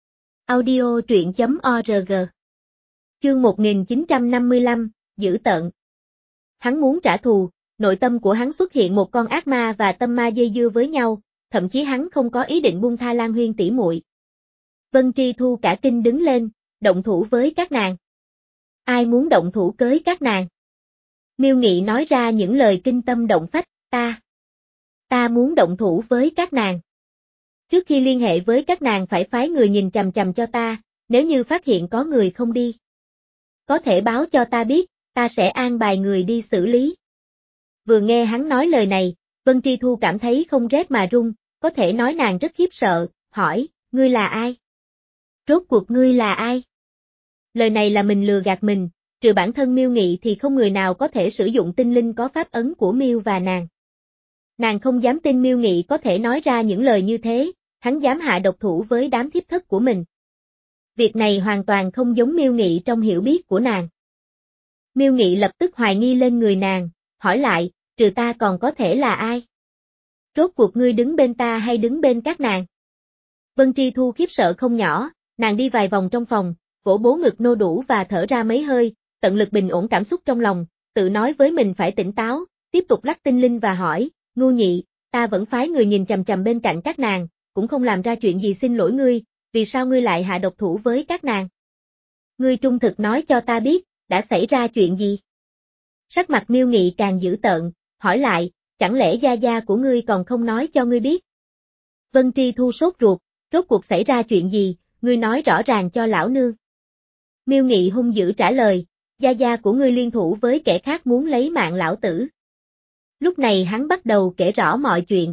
Audio truyện chấm org Chương một nghìn chín trăm năm mươi lăm, dữ tợn. Hắn muốn trả thù, nội tâm của hắn xuất hiện một con ác ma và tâm ma dây dưa với nhau, thậm chí hắn không có ý định buông tha Lan Huyên tỷ muội. Vân Tri Thu cả kinh đứng lên, động thủ với các nàng. Ai muốn động thủ với các nàng? Miêu Nghị nói ra những lời kinh tâm động phách, ta. Ta muốn động thủ với các nàng. Trước khi liên hệ với các nàng phải phái người nhìn chằm chằm cho ta, nếu như phát hiện có người không đi. Có thể báo cho ta biết, ta sẽ an bài người đi xử lý. Vừa nghe hắn nói lời này, Vân Tri Thu cảm thấy không rét mà run, có thể nói nàng rất khiếp sợ, hỏi, ngươi là ai? Rốt cuộc ngươi là ai? Lời này là mình lừa gạt mình, trừ bản thân Miêu Nghị thì không người nào có thể sử dụng tinh linh có pháp ấn của Miêu và nàng. Nàng không dám tin Miêu Nghị có thể nói ra những lời như thế, hắn dám hạ độc thủ với đám thiếp thất của mình. Việc này hoàn toàn không giống Miêu Nghị trong hiểu biết của nàng. Miêu Nghị lập tức hoài nghi lên người nàng, hỏi lại, trừ ta còn có thể là ai? Rốt cuộc ngươi đứng bên ta hay đứng bên các nàng? Vân Tri Thu khiếp sợ không nhỏ, nàng đi vài vòng trong phòng, vỗ bố ngực nô đủ và thở ra mấy hơi, tận lực bình ổn cảm xúc trong lòng, tự nói với mình phải tỉnh táo, tiếp tục lắc tinh linh và hỏi, Ngưu Nhị, ta vẫn phái người nhìn chằm chằm bên cạnh các nàng, cũng không làm ra chuyện gì xin lỗi ngươi, vì sao ngươi lại hạ độc thủ với các nàng? Ngươi trung thực nói cho ta biết, đã xảy ra chuyện gì? Sắc mặt Miêu Nghị càng dữ tợn, hỏi lại, chẳng lẽ gia gia của ngươi còn không nói cho ngươi biết? Vân Tri Thu sốt ruột, rốt cuộc xảy ra chuyện gì, ngươi nói rõ ràng cho lão nương. Miêu Nghị hung dữ trả lời, gia gia của ngươi liên thủ với kẻ khác muốn lấy mạng lão tử. Lúc này hắn bắt đầu kể rõ mọi chuyện.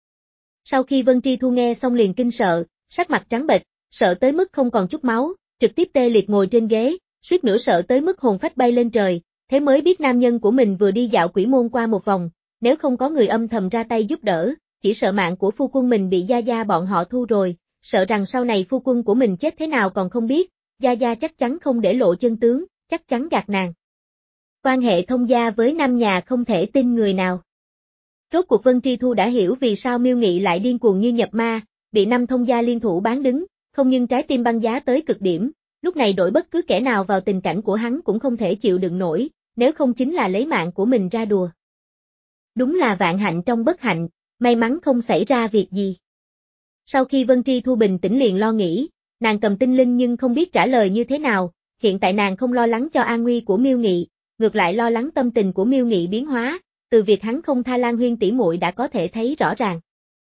Sau khi Vân Tri Thu nghe xong liền kinh sợ, sắc mặt trắng bệch, sợ tới mức không còn chút máu, trực tiếp tê liệt ngồi trên ghế, suýt nữa sợ tới mức hồn phách bay lên trời, thế mới biết nam nhân của mình vừa đi dạo quỷ môn qua một vòng, nếu không có người âm thầm ra tay giúp đỡ, chỉ sợ mạng của phu quân mình bị gia gia bọn họ thu rồi, sợ rằng sau này phu quân của mình chết thế nào còn không biết, gia gia chắc chắn không để lộ chân tướng, chắc chắn gạt nàng. Quan hệ thông gia với năm nhà không thể tin người nào. Rốt cuộc Vân Tri Thu đã hiểu vì sao Miêu Nghị lại điên cuồng như nhập ma, bị năm thông gia liên thủ bán đứng, không nhưng trái tim băng giá tới cực điểm, lúc này đổi bất cứ kẻ nào vào tình cảnh của hắn cũng không thể chịu đựng nổi, nếu không chính là lấy mạng của mình ra đùa. Đúng là vạn hạnh trong bất hạnh, may mắn không xảy ra việc gì. Sau khi Vân Tri Thu bình tĩnh liền lo nghĩ, nàng cầm tinh linh nhưng không biết trả lời như thế nào, hiện tại nàng không lo lắng cho an nguy của Miêu Nghị, ngược lại lo lắng tâm tình của Miêu Nghị biến hóa, từ việc hắn không tha Lan Huyên tỷ muội đã có thể thấy rõ ràng.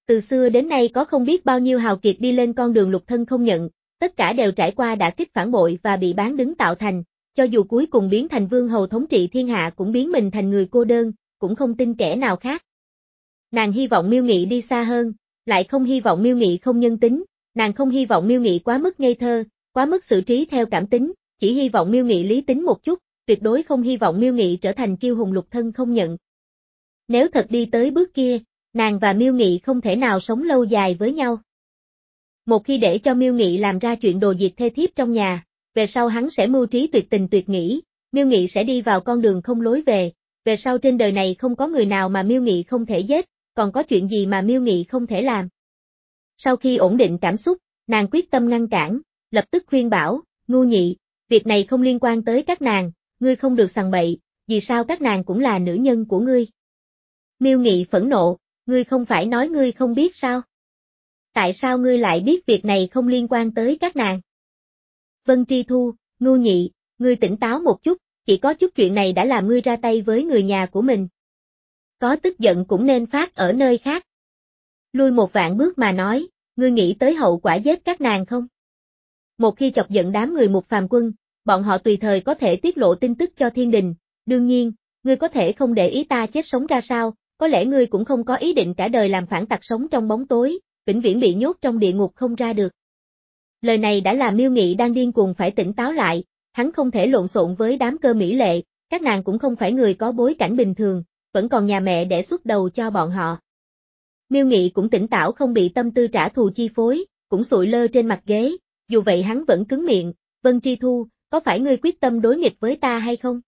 Từ xưa đến nay có không biết bao nhiêu hào kiệt đi lên con đường lục thân không nhận, tất cả đều trải qua đả kích phản bội và bị bán đứng tạo thành, cho dù cuối cùng biến thành vương hầu thống trị thiên hạ cũng biến mình thành người cô đơn, cũng không tin kẻ nào khác. Nàng hy vọng Miêu Nghị đi xa hơn, lại không hy vọng Miêu Nghị không nhân tính, nàng không hy vọng Miêu Nghị quá mức ngây thơ, quá mức xử trí theo cảm tính, chỉ hy vọng Miêu Nghị lý tính một chút, tuyệt đối không hy vọng Miêu Nghị trở thành kiêu hùng lục thân không nhận. Nếu thật đi tới bước kia, nàng và Miêu Nghị không thể nào sống lâu dài với nhau. Một khi để cho Miêu Nghị làm ra chuyện đồ diệt thê thiếp trong nhà, về sau hắn sẽ mưu trí tuyệt tình tuyệt nghĩ, Miêu Nghị sẽ đi vào con đường không lối về, về sau trên đời này không có người nào mà Miêu Nghị không thể giết, còn có chuyện gì mà Miêu Nghị không thể làm. Sau khi ổn định cảm xúc, nàng quyết tâm ngăn cản, lập tức khuyên bảo, Ngu Nhị, việc này không liên quan tới các nàng, ngươi không được sằng bậy, vì sao các nàng cũng là nữ nhân của ngươi. Miêu Nghị phẫn nộ, ngươi không phải nói ngươi không biết sao? Tại sao ngươi lại biết việc này không liên quan tới các nàng? Vân Tri Thu, Ngu Nhị, ngươi tỉnh táo một chút, chỉ có chút chuyện này đã làm ngươi ra tay với người nhà của mình. Có tức giận cũng nên phát ở nơi khác. Lui một vạn bước mà nói, ngươi nghĩ tới hậu quả giết các nàng không? Một khi chọc giận đám người Mục Phàm Quân, bọn họ tùy thời có thể tiết lộ tin tức cho thiên đình, đương nhiên, ngươi có thể không để ý ta chết sống ra sao, có lẽ ngươi cũng không có ý định cả đời làm phản tặc sống trong bóng tối, vĩnh viễn bị nhốt trong địa ngục không ra được. Lời này đã làm Miêu Nghị đang điên cuồng phải tỉnh táo lại, hắn không thể lộn xộn với đám cơ mỹ lệ, các nàng cũng không phải người có bối cảnh bình thường, vẫn còn nhà mẹ để xuất đầu cho bọn họ. Miêu Nghị cũng tỉnh táo không bị tâm tư trả thù chi phối, cũng sụi lơ trên mặt ghế, dù vậy hắn vẫn cứng miệng, Vân Tri Thu, có phải ngươi quyết tâm đối nghịch với ta hay không?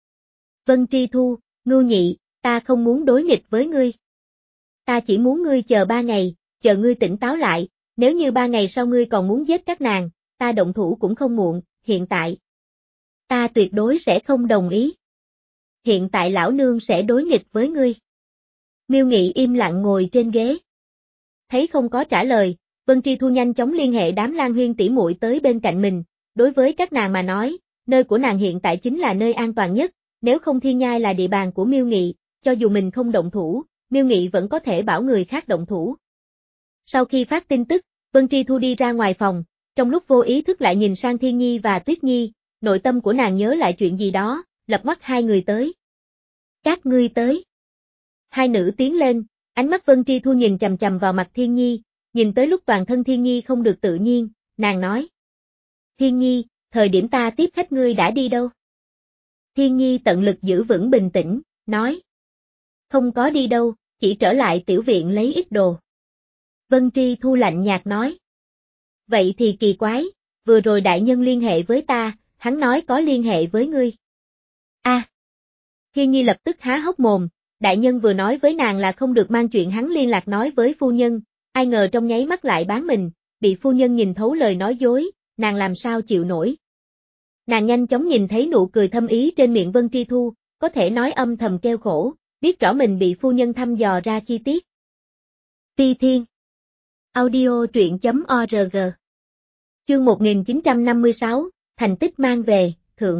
Vân Tri Thu, Ngưu Nhị, ta không muốn đối nghịch với ngươi. Ta chỉ muốn ngươi chờ ba ngày, chờ ngươi tỉnh táo lại, nếu như ba ngày sau ngươi còn muốn giết các nàng, ta động thủ cũng không muộn, hiện tại. Ta tuyệt đối sẽ không đồng ý. Hiện tại lão nương sẽ đối nghịch với ngươi. Miêu Nghị im lặng ngồi trên ghế. Thấy không có trả lời, Vân Tri Thu nhanh chóng liên hệ đám Lan Huyên tỷ muội tới bên cạnh mình, đối với các nàng mà nói, nơi của nàng hiện tại chính là nơi an toàn nhất, nếu không Thiên Nhai là địa bàn của Miêu Nghị, cho dù mình không động thủ, Miêu Nghị vẫn có thể bảo người khác động thủ. Sau khi phát tin tức, Vân Tri Thu đi ra ngoài phòng, trong lúc vô ý thức lại nhìn sang Thiên Nhi và Tuyết Nhi, nội tâm của nàng nhớ lại chuyện gì đó, lập mắt hai người tới. Các ngươi tới. Hai nữ tiến lên, ánh mắt Vân Tri Thu nhìn chầm chầm vào mặt Thiên Nhi, nhìn tới lúc toàn thân Thiên Nhi không được tự nhiên, nàng nói. Thiên Nhi, thời điểm ta tiếp khách ngươi đã đi đâu? Thiên Nhi tận lực giữ vững bình tĩnh, nói. Không có đi đâu, chỉ trở lại tiểu viện lấy ít đồ. Vân Tri Thu lạnh nhạt nói. Vậy thì kỳ quái, vừa rồi đại nhân liên hệ với ta, hắn nói có liên hệ với ngươi. A. À. Thiên Nhi lập tức há hốc mồm, đại nhân vừa nói với nàng là không được mang chuyện hắn liên lạc nói với phu nhân, ai ngờ trong nháy mắt lại bán mình, bị phu nhân nhìn thấu lời nói dối, nàng làm sao chịu nổi. Nàng nhanh chóng nhìn thấy nụ cười thâm ý trên miệng Vân Tri Thu, có thể nói âm thầm kêu khổ, biết rõ mình bị phu nhân thăm dò ra chi tiết. Ti Thiên Audio truyện chấm org Chương một nghìn chín trăm năm mươi sáu, thành tích mang về, thượng.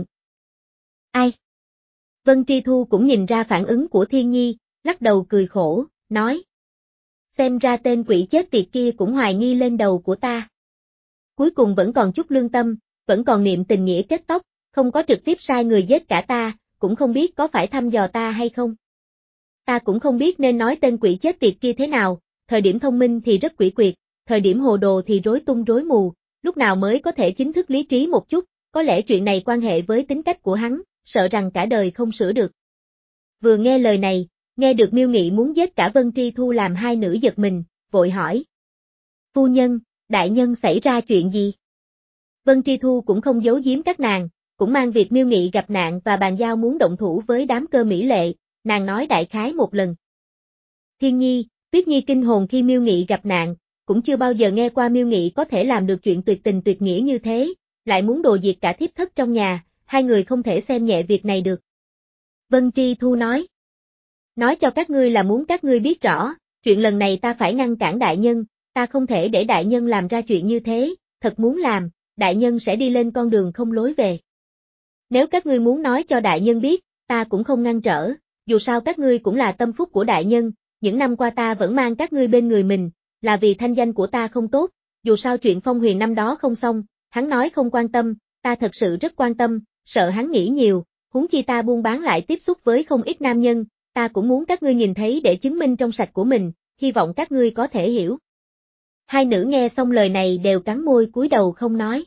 Ai? Vân Tri Thu cũng nhìn ra phản ứng của Thiên Nhi, lắc đầu cười khổ, nói. Xem ra tên quỷ chết tiệt kia cũng hoài nghi lên đầu của ta. Cuối cùng vẫn còn chút lương tâm, vẫn còn niệm tình nghĩa kết tóc, không có trực tiếp sai người giết cả ta, cũng không biết có phải thăm dò ta hay không. Ta cũng không biết nên nói tên quỷ chết tiệt kia thế nào, thời điểm thông minh thì rất quỷ quyệt, thời điểm hồ đồ thì rối tung rối mù, lúc nào mới có thể chính thức lý trí một chút, có lẽ chuyện này quan hệ với tính cách của hắn, sợ rằng cả đời không sửa được. Vừa nghe lời này, nghe được Miêu Nghị muốn giết cả Vân Tri Thu làm hai nữ giật mình, vội hỏi. Phu nhân, đại nhân xảy ra chuyện gì? Vân Tri Thu cũng không giấu giếm các nàng, cũng mang việc Miêu Nghị gặp nạn và bàn giao muốn động thủ với đám cơ mỹ lệ, nàng nói đại khái một lần. Thiên Nhi, Tuyết Nhi kinh hồn khi Miêu Nghị gặp nạn, cũng chưa bao giờ nghe qua Miêu Nghị có thể làm được chuyện tuyệt tình tuyệt nghĩa như thế, lại muốn đồ diệt cả thiếp thất trong nhà, hai người không thể xem nhẹ việc này được. Vân Tri Thu nói. Nói cho các ngươi là muốn các ngươi biết rõ, chuyện lần này ta phải ngăn cản đại nhân, ta không thể để đại nhân làm ra chuyện như thế, thật muốn làm, đại nhân sẽ đi lên con đường không lối về. Nếu các ngươi muốn nói cho đại nhân biết, ta cũng không ngăn trở, dù sao các ngươi cũng là tâm phúc của đại nhân, những năm qua ta vẫn mang các ngươi bên người mình, là vì thanh danh của ta không tốt, dù sao chuyện Phong Huyền năm đó không xong, hắn nói không quan tâm, ta thật sự rất quan tâm, sợ hắn nghĩ nhiều, huống chi ta buôn bán lại tiếp xúc với không ít nam nhân, ta cũng muốn các ngươi nhìn thấy để chứng minh trong sạch của mình, hy vọng các ngươi có thể hiểu. Hai nữ nghe xong lời này đều cắn môi cúi đầu không nói.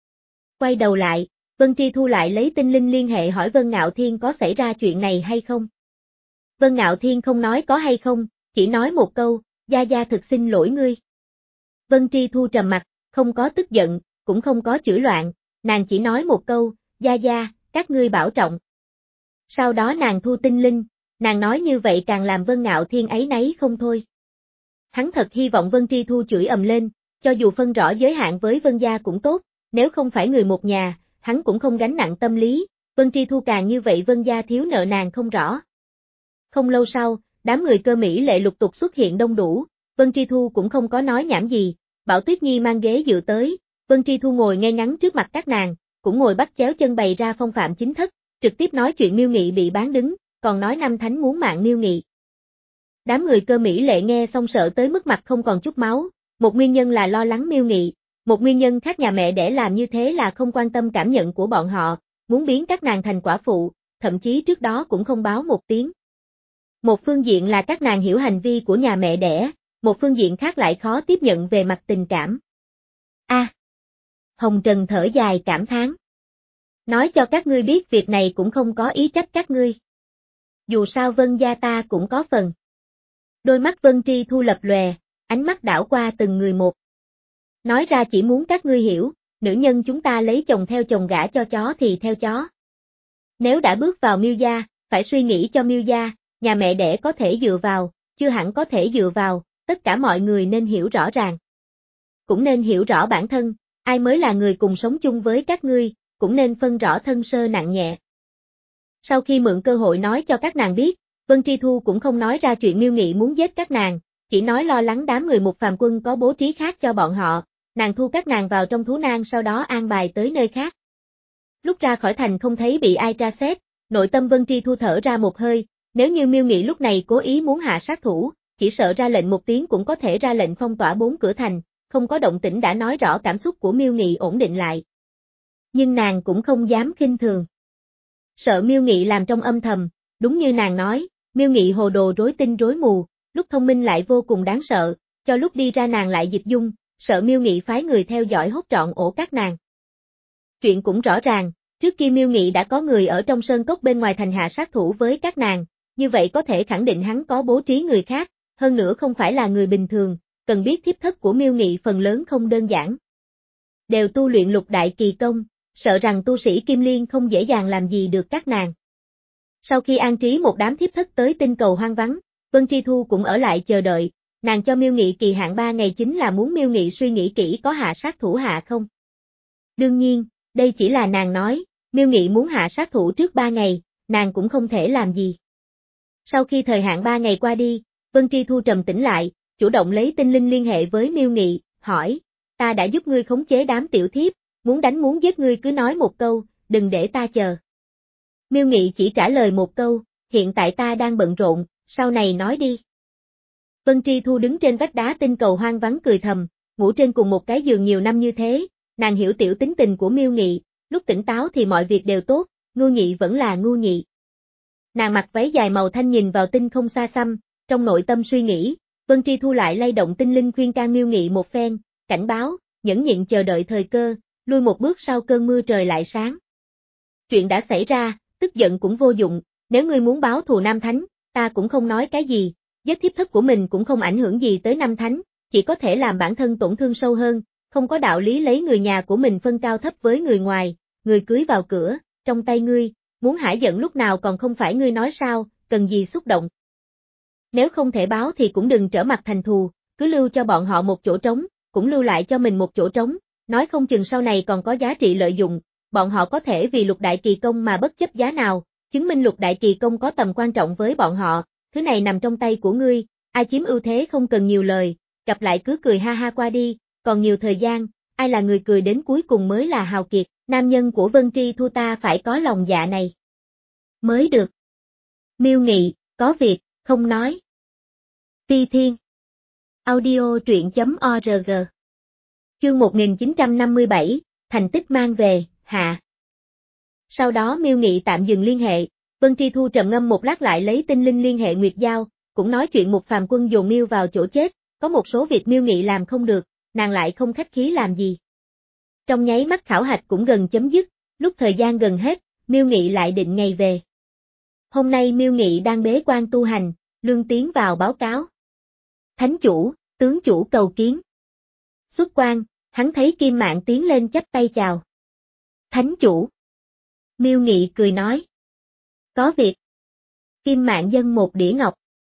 Quay đầu lại, Vân Tri Thu lại lấy tinh linh liên hệ hỏi Vân Ngạo Thiên có xảy ra chuyện này hay không. Vân Ngạo Thiên không nói có hay không, chỉ nói một câu, Gia Gia thực xin lỗi ngươi. Vân Tri Thu trầm mặt, không có tức giận, cũng không có chửi loạn, nàng chỉ nói một câu, Gia Gia, các ngươi bảo trọng. Sau đó nàng thu tinh linh, nàng nói như vậy càng làm Vân Ngạo Thiên áy náy không thôi. Hắn thật hy vọng Vân Tri Thu chửi ầm lên, cho dù phân rõ giới hạn với Vân gia cũng tốt, nếu không phải người một nhà, hắn cũng không gánh nặng tâm lý, Vân Tri Thu càng như vậy Vân gia thiếu nợ nàng không rõ. Không lâu sau, đám người Cơ Mỹ Lệ lục tục xuất hiện đông đủ, Vân Tri Thu cũng không có nói nhảm gì, Bảo Tuyết Nhi mang ghế dựa tới, Vân Tri Thu ngồi ngay ngắn trước mặt các nàng, cũng ngồi bắt chéo chân bày ra phong phạm chính thất, trực tiếp nói chuyện Miêu Nghị bị bán đứng, còn nói năm thánh muốn mạng Miêu Nghị. Đám người Cơ Mỹ Lệ nghe xong sợ tới mức mặt không còn chút máu, một nguyên nhân là lo lắng Miêu Nghị, một nguyên nhân khác nhà mẹ đẻ làm như thế là không quan tâm cảm nhận của bọn họ, muốn biến các nàng thành quả phụ, thậm chí trước đó cũng không báo một tiếng. Một phương diện là các nàng hiểu hành vi của nhà mẹ đẻ, một phương diện khác lại khó tiếp nhận về mặt tình cảm. A. À, Hồng Trần thở dài cảm thán. Nói cho các ngươi biết việc này cũng không có ý trách các ngươi. Dù sao Vân gia ta cũng có phần. Đôi mắt Vân Tri Thu lập lòe, ánh mắt đảo qua từng người một. Nói ra chỉ muốn các ngươi hiểu, nữ nhân chúng ta lấy chồng theo chồng gả cho chó thì theo chó. Nếu đã bước vào Miêu gia, phải suy nghĩ cho Miêu gia, nhà mẹ đẻ có thể dựa vào, chưa hẳn có thể dựa vào, tất cả mọi người nên hiểu rõ ràng. Cũng nên hiểu rõ bản thân, ai mới là người cùng sống chung với các ngươi, cũng nên phân rõ thân sơ nặng nhẹ. Sau khi mượn cơ hội nói cho các nàng biết, Vân Tri Thu cũng không nói ra chuyện Miêu Nghị muốn giết các nàng, chỉ nói lo lắng đám người một phàm quân có bố trí khác cho bọn họ, nàng thu các nàng vào trong thú nang sau đó an bài tới nơi khác. Lúc ra khỏi thành không thấy bị ai tra xét, nội tâm Vân Tri Thu thở ra một hơi, nếu như Miêu Nghị lúc này cố ý muốn hạ sát thủ, chỉ sợ ra lệnh một tiếng cũng có thể ra lệnh phong tỏa bốn cửa thành, không có động tĩnh đã nói rõ cảm xúc của Miêu Nghị ổn định lại. Nhưng nàng cũng không dám khinh thường. Sợ Miêu Nghị làm trong âm thầm, đúng như nàng nói, Miêu Nghị hồ đồ rối tinh rối mù, lúc thông minh lại vô cùng đáng sợ, cho lúc đi ra nàng lại dịch dung, sợ Miêu Nghị phái người theo dõi hốt trọn ổ các nàng. Chuyện cũng rõ ràng, trước kia Miêu Nghị đã có người ở trong sơn cốc bên ngoài thành hạ sát thủ với các nàng, như vậy có thể khẳng định hắn có bố trí người khác, hơn nữa không phải là người bình thường, cần biết thiếp thất của Miêu Nghị phần lớn không đơn giản. Đều tu luyện lục đại kỳ công, sợ rằng tu sĩ Kim Liên không dễ dàng làm gì được các nàng. Sau khi an trí một đám thiếp thất tới tinh cầu hoang vắng, Vân Tri Thu cũng ở lại chờ đợi, nàng cho Miêu Nghị kỳ hạn ba ngày chính là muốn Miêu Nghị suy nghĩ kỹ có hạ sát thủ hạ không. Đương nhiên, đây chỉ là nàng nói, Miêu Nghị muốn hạ sát thủ trước ba ngày, nàng cũng không thể làm gì. Sau khi thời hạn ba ngày qua đi, Vân Tri Thu trầm tĩnh lại, chủ động lấy tinh linh liên hệ với Miêu Nghị, hỏi, ta đã giúp ngươi khống chế đám tiểu thiếp, muốn đánh muốn giết ngươi cứ nói một câu, đừng để ta chờ. Miêu Nghị chỉ trả lời một câu, hiện tại ta đang bận rộn, sau này nói đi. Vân Tri Thu đứng trên vách đá tinh cầu hoang vắng cười thầm, ngủ trên cùng một cái giường nhiều năm như thế, nàng hiểu tiểu tính tình của Miêu Nghị, lúc tỉnh táo thì mọi việc đều tốt, ngu nhị vẫn là ngu nhị. Nàng mặc váy dài màu thanh nhìn vào tinh không xa xăm, trong nội tâm suy nghĩ, Vân Tri Thu lại lay động tinh linh khuyên can Miêu Nghị một phen, cảnh báo, nhẫn nhịn chờ đợi thời cơ, lui một bước sau cơn mưa trời lại sáng. Chuyện đã xảy ra, tức giận cũng vô dụng, nếu ngươi muốn báo thù Nam Thánh, ta cũng không nói cái gì, giết thiếp thất của mình cũng không ảnh hưởng gì tới Nam Thánh, chỉ có thể làm bản thân tổn thương sâu hơn, không có đạo lý lấy người nhà của mình phân cao thấp với người ngoài, người cưới vào cửa, trong tay ngươi, muốn hả giận lúc nào còn không phải ngươi nói sao, cần gì xúc động. Nếu không thể báo thì cũng đừng trở mặt thành thù, cứ lưu cho bọn họ một chỗ trống, cũng lưu lại cho mình một chỗ trống, nói không chừng sau này còn có giá trị lợi dụng, bọn họ có thể vì lục đại kỳ công mà bất chấp giá nào, chứng minh lục đại kỳ công có tầm quan trọng với bọn họ, thứ này nằm trong tay của ngươi, ai chiếm ưu thế không cần nhiều lời, gặp lại cứ cười ha ha qua đi, còn nhiều thời gian, ai là người cười đến cuối cùng mới là hào kiệt, nam nhân của Vân Tri Thu ta phải có lòng dạ này. Mới được. Miêu Nghị, có việc, không nói. Ti Thiên. Audio truyện chấm org. Chương một nghìn chín trăm năm mươi bảy, thành tích mang về, hạ. Sau đó Miêu Nghị tạm dừng liên hệ, Vân Tri Thu trầm ngâm một lát lại lấy tinh linh liên hệ Nguyệt Giao, cũng nói chuyện một phàm quân dồn Miêu vào chỗ chết, có một số việc Miêu Nghị làm không được, nàng lại không khách khí làm gì. Trong nháy mắt khảo hạch cũng gần chấm dứt, lúc thời gian gần hết, Miêu Nghị lại định ngày về. Hôm nay Miêu Nghị đang bế quan tu hành, Lương tiến vào báo cáo. Thánh chủ, tướng chủ cầu kiến. Xuất quan, hắn thấy Kim Mạn tiến lên chắp tay chào. Thánh chủ. Miêu Nghị cười nói. Có việc. Kim Mạn dâng một đĩa ngọc.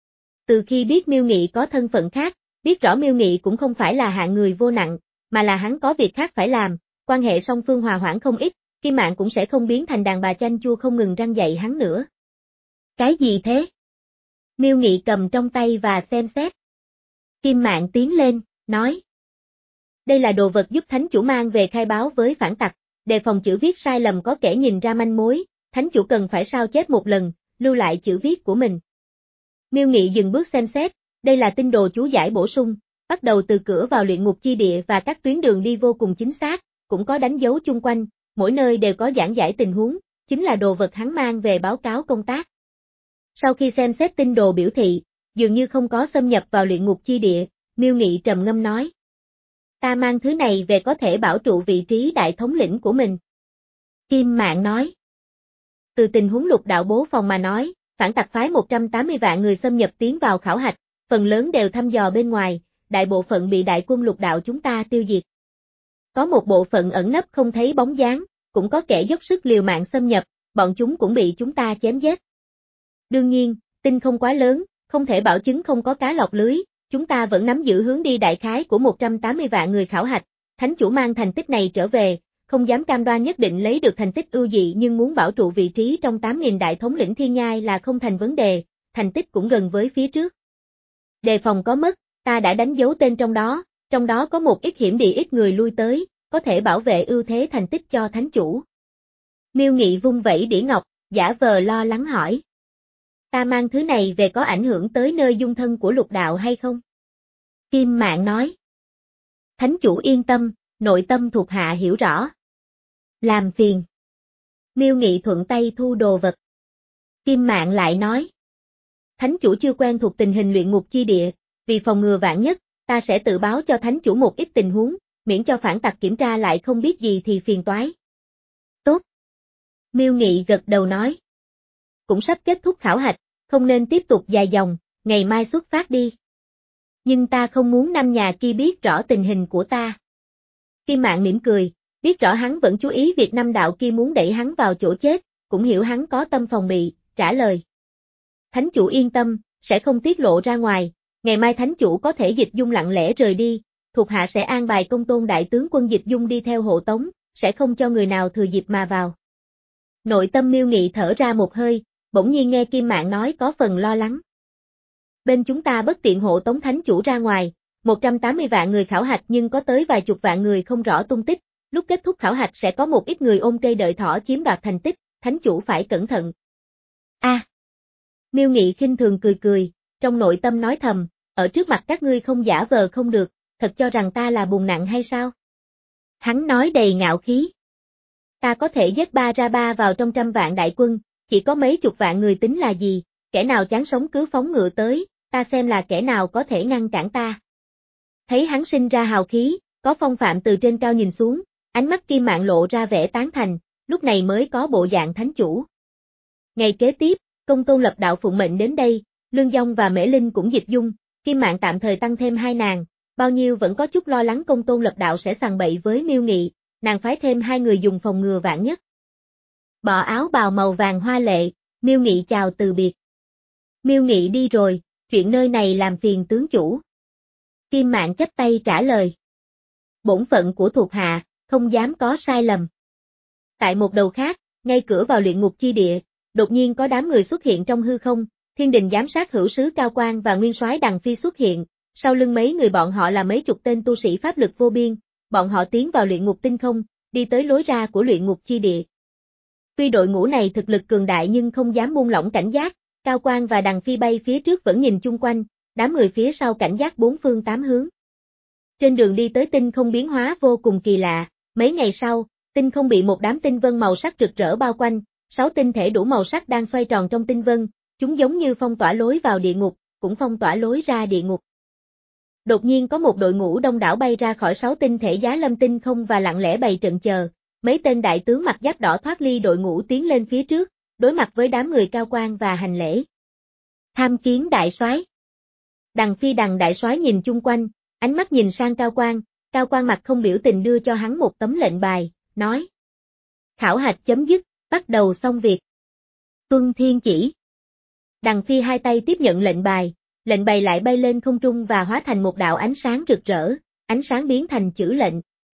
Từ khi biết Miêu Nghị có thân phận khác, biết rõ Miêu Nghị cũng không phải là hạng người vô nặng, mà là hắn có việc khác phải làm, quan hệ song phương hòa hoãn không ít, Kim Mạn cũng sẽ không biến thành đàn bà chanh chua không ngừng răng dạy hắn nữa. Cái gì thế? Miêu Nghị cầm trong tay và xem xét. Kim Mạn tiến lên, nói. Đây là đồ vật giúp thánh chủ mang về khai báo với phản tặc, đề phòng chữ viết sai lầm có kẻ nhìn ra manh mối, thánh chủ cần phải sao chép một lần, lưu lại chữ viết của mình. Miêu Nghị dừng bước xem xét, đây là tinh đồ chú giải bổ sung, bắt đầu từ cửa vào luyện ngục chi địa và các tuyến đường đi vô cùng chính xác, cũng có đánh dấu chung quanh, mỗi nơi đều có giảng giải tình huống, chính là đồ vật hắn mang về báo cáo công tác. Sau khi xem xét tinh đồ biểu thị, dường như không có xâm nhập vào luyện ngục chi địa, Miêu Nghị trầm ngâm nói. Ta mang thứ này về có thể bảo trụ vị trí đại thống lĩnh của mình. Kim Mạn nói. Từ tình huống lục đạo bố phòng mà nói, phản tặc phái một trăm tám mươi vạn người xâm nhập tiến vào khảo hạch, phần lớn đều thăm dò bên ngoài, đại bộ phận bị đại quân lục đạo chúng ta tiêu diệt. Có một bộ phận ẩn nấp không thấy bóng dáng, cũng có kẻ dốc sức liều mạng xâm nhập, bọn chúng cũng bị chúng ta chém giết. Đương nhiên, tin không quá lớn, không thể bảo chứng không có cá lọt lưới, chúng ta vẫn nắm giữ hướng đi đại khái của một trăm tám mươi vạn người khảo hạch, thánh chủ mang thành tích này trở về, không dám cam đoan nhất định lấy được thành tích ưu dị nhưng muốn bảo trụ vị trí trong tám nghìn đại thống lĩnh thiên nhai là không thành vấn đề, thành tích cũng gần với phía trước. Đề phòng có mất, ta đã đánh dấu tên trong đó, trong đó có một ít hiểm địa ít người lui tới, có thể bảo vệ ưu thế thành tích cho thánh chủ. Miêu Nghị vung vẩy đĩa ngọc, giả vờ lo lắng hỏi. Ta mang thứ này về có ảnh hưởng tới nơi dung thân của lục đạo hay không? Kim Mạn nói. Thánh chủ yên tâm, nội tâm thuộc hạ hiểu rõ. Làm phiền. Miêu Nghị thuận tay thu đồ vật. Kim Mạn lại nói. Thánh chủ chưa quen thuộc tình hình luyện ngục chi địa, vì phòng ngừa vạn nhất, ta sẽ tự báo cho thánh chủ một ít tình huống, miễn cho phản tặc kiểm tra lại không biết gì thì phiền toái. Tốt. Miêu Nghị gật đầu nói. Cũng sắp kết thúc khảo hạch, không nên tiếp tục dài dòng, ngày mai xuất phát đi. Nhưng ta không muốn năm nhà kia biết rõ tình hình của ta. Kim Mạn mỉm cười, biết rõ hắn vẫn chú ý việc năm đạo kia muốn đẩy hắn vào chỗ chết, cũng hiểu hắn có tâm phòng bị, trả lời. Thánh chủ yên tâm, sẽ không tiết lộ ra ngoài, ngày mai thánh chủ có thể Dịch Dung lặng lẽ rời đi, thuộc hạ sẽ an bài công tôn đại tướng quân Dịch Dung đi theo hộ tống, sẽ không cho người nào thừa dịp mà vào. Nội tâm Miêu Nghị thở ra một hơi, bỗng nhiên nghe Kim Mạn nói có phần lo lắng. Bên chúng ta bất tiện hộ tống thánh chủ ra ngoài, một trăm tám mươi vạn người khảo hạch nhưng có tới vài chục vạn người không rõ tung tích, lúc kết thúc khảo hạch sẽ có một ít người ôm cây đợi thỏ chiếm đoạt thành tích, thánh chủ phải cẩn thận. A. À. Miêu Nghị khinh thường cười cười, trong nội tâm nói thầm, ở trước mặt các ngươi không giả vờ không được, thật cho rằng ta là bùn nặng hay sao? Hắn nói đầy ngạo khí. Ta có thể dứt ba ra ba vào trong trăm vạn đại quân, chỉ có mấy chục vạn người tính là gì, kẻ nào chán sống cứ phóng ngựa tới, ta xem là kẻ nào có thể ngăn cản ta. Thấy hắn sinh ra hào khí, có phong phạm từ trên cao nhìn xuống, ánh mắt Kim Mạn lộ ra vẻ tán thành, lúc này mới có bộ dạng thánh chủ. Ngày kế tiếp, công tôn lập đạo phụng mệnh đến đây, Lương Dông và Mễ Linh cũng Dịch Dung, Kim Mạn tạm thời tăng thêm hai nàng, bao nhiêu vẫn có chút lo lắng công tôn lập đạo sẽ sằng bậy với Miêu Nghị, nàng phái thêm hai người dùng phòng ngừa vạn nhất. Bỏ áo bào màu vàng hoa lệ, Miêu Nghị chào từ biệt. Miêu Nghị đi rồi, chuyện nơi này làm phiền tướng chủ. Kim Mạn chắp tay trả lời. Bổn phận của thuộc hạ, không dám có sai lầm. Tại một đầu khác, ngay cửa vào luyện ngục chi địa, đột nhiên có đám người xuất hiện trong hư không, Thiên Đình giám sát hữu sứ Cao Quang và Nguyên soái Đằng Phi xuất hiện, sau lưng mấy người bọn họ là mấy chục tên tu sĩ pháp lực vô biên, bọn họ tiến vào luyện ngục tinh không, đi tới lối ra của luyện ngục chi địa. Tuy đội ngũ này thực lực cường đại nhưng không dám buông lỏng cảnh giác, Cao Quang và Đằng Phi bay phía trước vẫn nhìn chung quanh, đám người phía sau cảnh giác bốn phương tám hướng. Trên đường đi tới tinh không biến hóa vô cùng kỳ lạ, mấy ngày sau, tinh không bị một đám tinh vân màu sắc rực rỡ bao quanh, sáu tinh thể đủ màu sắc đang xoay tròn trong tinh vân, chúng giống như phong tỏa lối vào địa ngục, cũng phong tỏa lối ra địa ngục. Đột nhiên có một đội ngũ đông đảo bay ra khỏi sáu tinh thể giá lâm tinh không và lặng lẽ bày trận chờ, mấy tên đại tướng mặc giáp đỏ thoát ly đội ngũ tiến lên phía trước, đối mặt với đám người cao quan và hành lễ. Tham kiến đại soái. Đằng Phi Đằng đại soái nhìn chung quanh, ánh mắt nhìn sang Cao Quan, Cao Quan mặt không biểu tình đưa cho hắn một tấm lệnh bài, nói. Khảo hạch chấm dứt, bắt đầu xong việc. Tuân thiên chỉ. Đằng Phi hai tay tiếp nhận lệnh bài, lệnh bài lại bay lên không trung và hóa thành một đạo ánh sáng rực rỡ, ánh sáng biến thành chữ lệnh.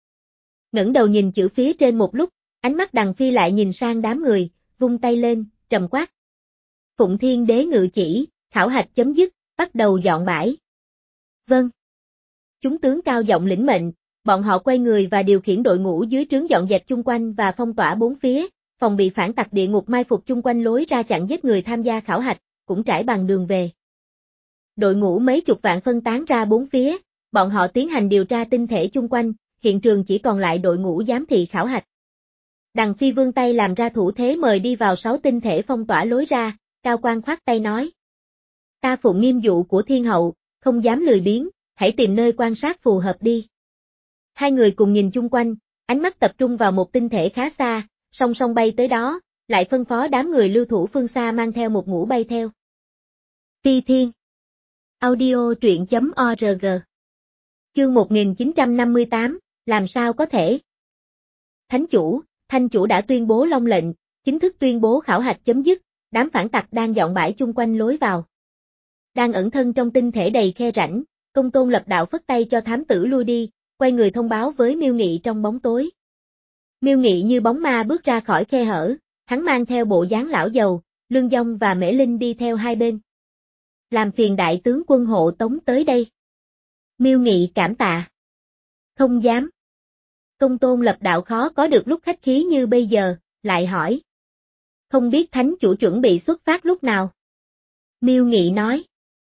Ngẩng đầu nhìn chữ phía trên một lúc, ánh mắt Đằng Phi lại nhìn sang đám người, vung tay lên, trầm quát. Phụng Thiên Đế ngự chỉ, khảo hạch chấm dứt, bắt đầu dọn bãi. Vâng. Chúng tướng cao giọng lĩnh mệnh, bọn họ quay người và điều khiển đội ngũ dưới trướng dọn dẹp chung quanh và phong tỏa bốn phía, phòng bị phản tặc địa ngục mai phục chung quanh lối ra chặn giết người tham gia khảo hạch, cũng trải bằng đường về. Đội ngũ mấy chục vạn phân tán ra bốn phía, bọn họ tiến hành điều tra tinh thể chung quanh, hiện trường chỉ còn lại đội ngũ giám thị khảo hạch. Đằng Phi vươn tay làm ra thủ thế mời đi vào sáu tinh thể phong tỏa lối ra, Cao Quan khoát tay nói. Ta phụng nghiêm dụ của thiên hậu, không dám lười biếng, hãy tìm nơi quan sát phù hợp đi. Hai người cùng nhìn chung quanh, ánh mắt tập trung vào một tinh thể khá xa, song song bay tới đó, lại phân phó đám người lưu thủ phương xa mang theo một ngũ bay theo. Phi Thiên. Audio truyện chấm org. Chương một nghìn chín trăm năm mươi tám, làm sao có thể? Thánh chủ, Thanh chủ đã tuyên bố long lệnh, chính thức tuyên bố khảo hạch chấm dứt, đám phản tặc đang dọn bãi chung quanh lối vào. Đang ẩn thân trong tinh thể đầy khe rãnh, Công Tôn Lập Đạo phất tay cho thám tử lui đi, quay người thông báo với Miêu Nghị trong bóng tối. Miêu Nghị như bóng ma bước ra khỏi khe hở, hắn mang theo bộ dáng lão giàu, Lương Dông và Mễ Linh đi theo hai bên. Làm phiền đại tướng quân hộ tống tới đây. Miêu Nghị cảm tạ. Không dám. Công Tôn Lập Đạo khó có được lúc khách khí như bây giờ, lại hỏi. Không biết thánh chủ chuẩn bị xuất phát lúc nào? Miêu Nghị nói.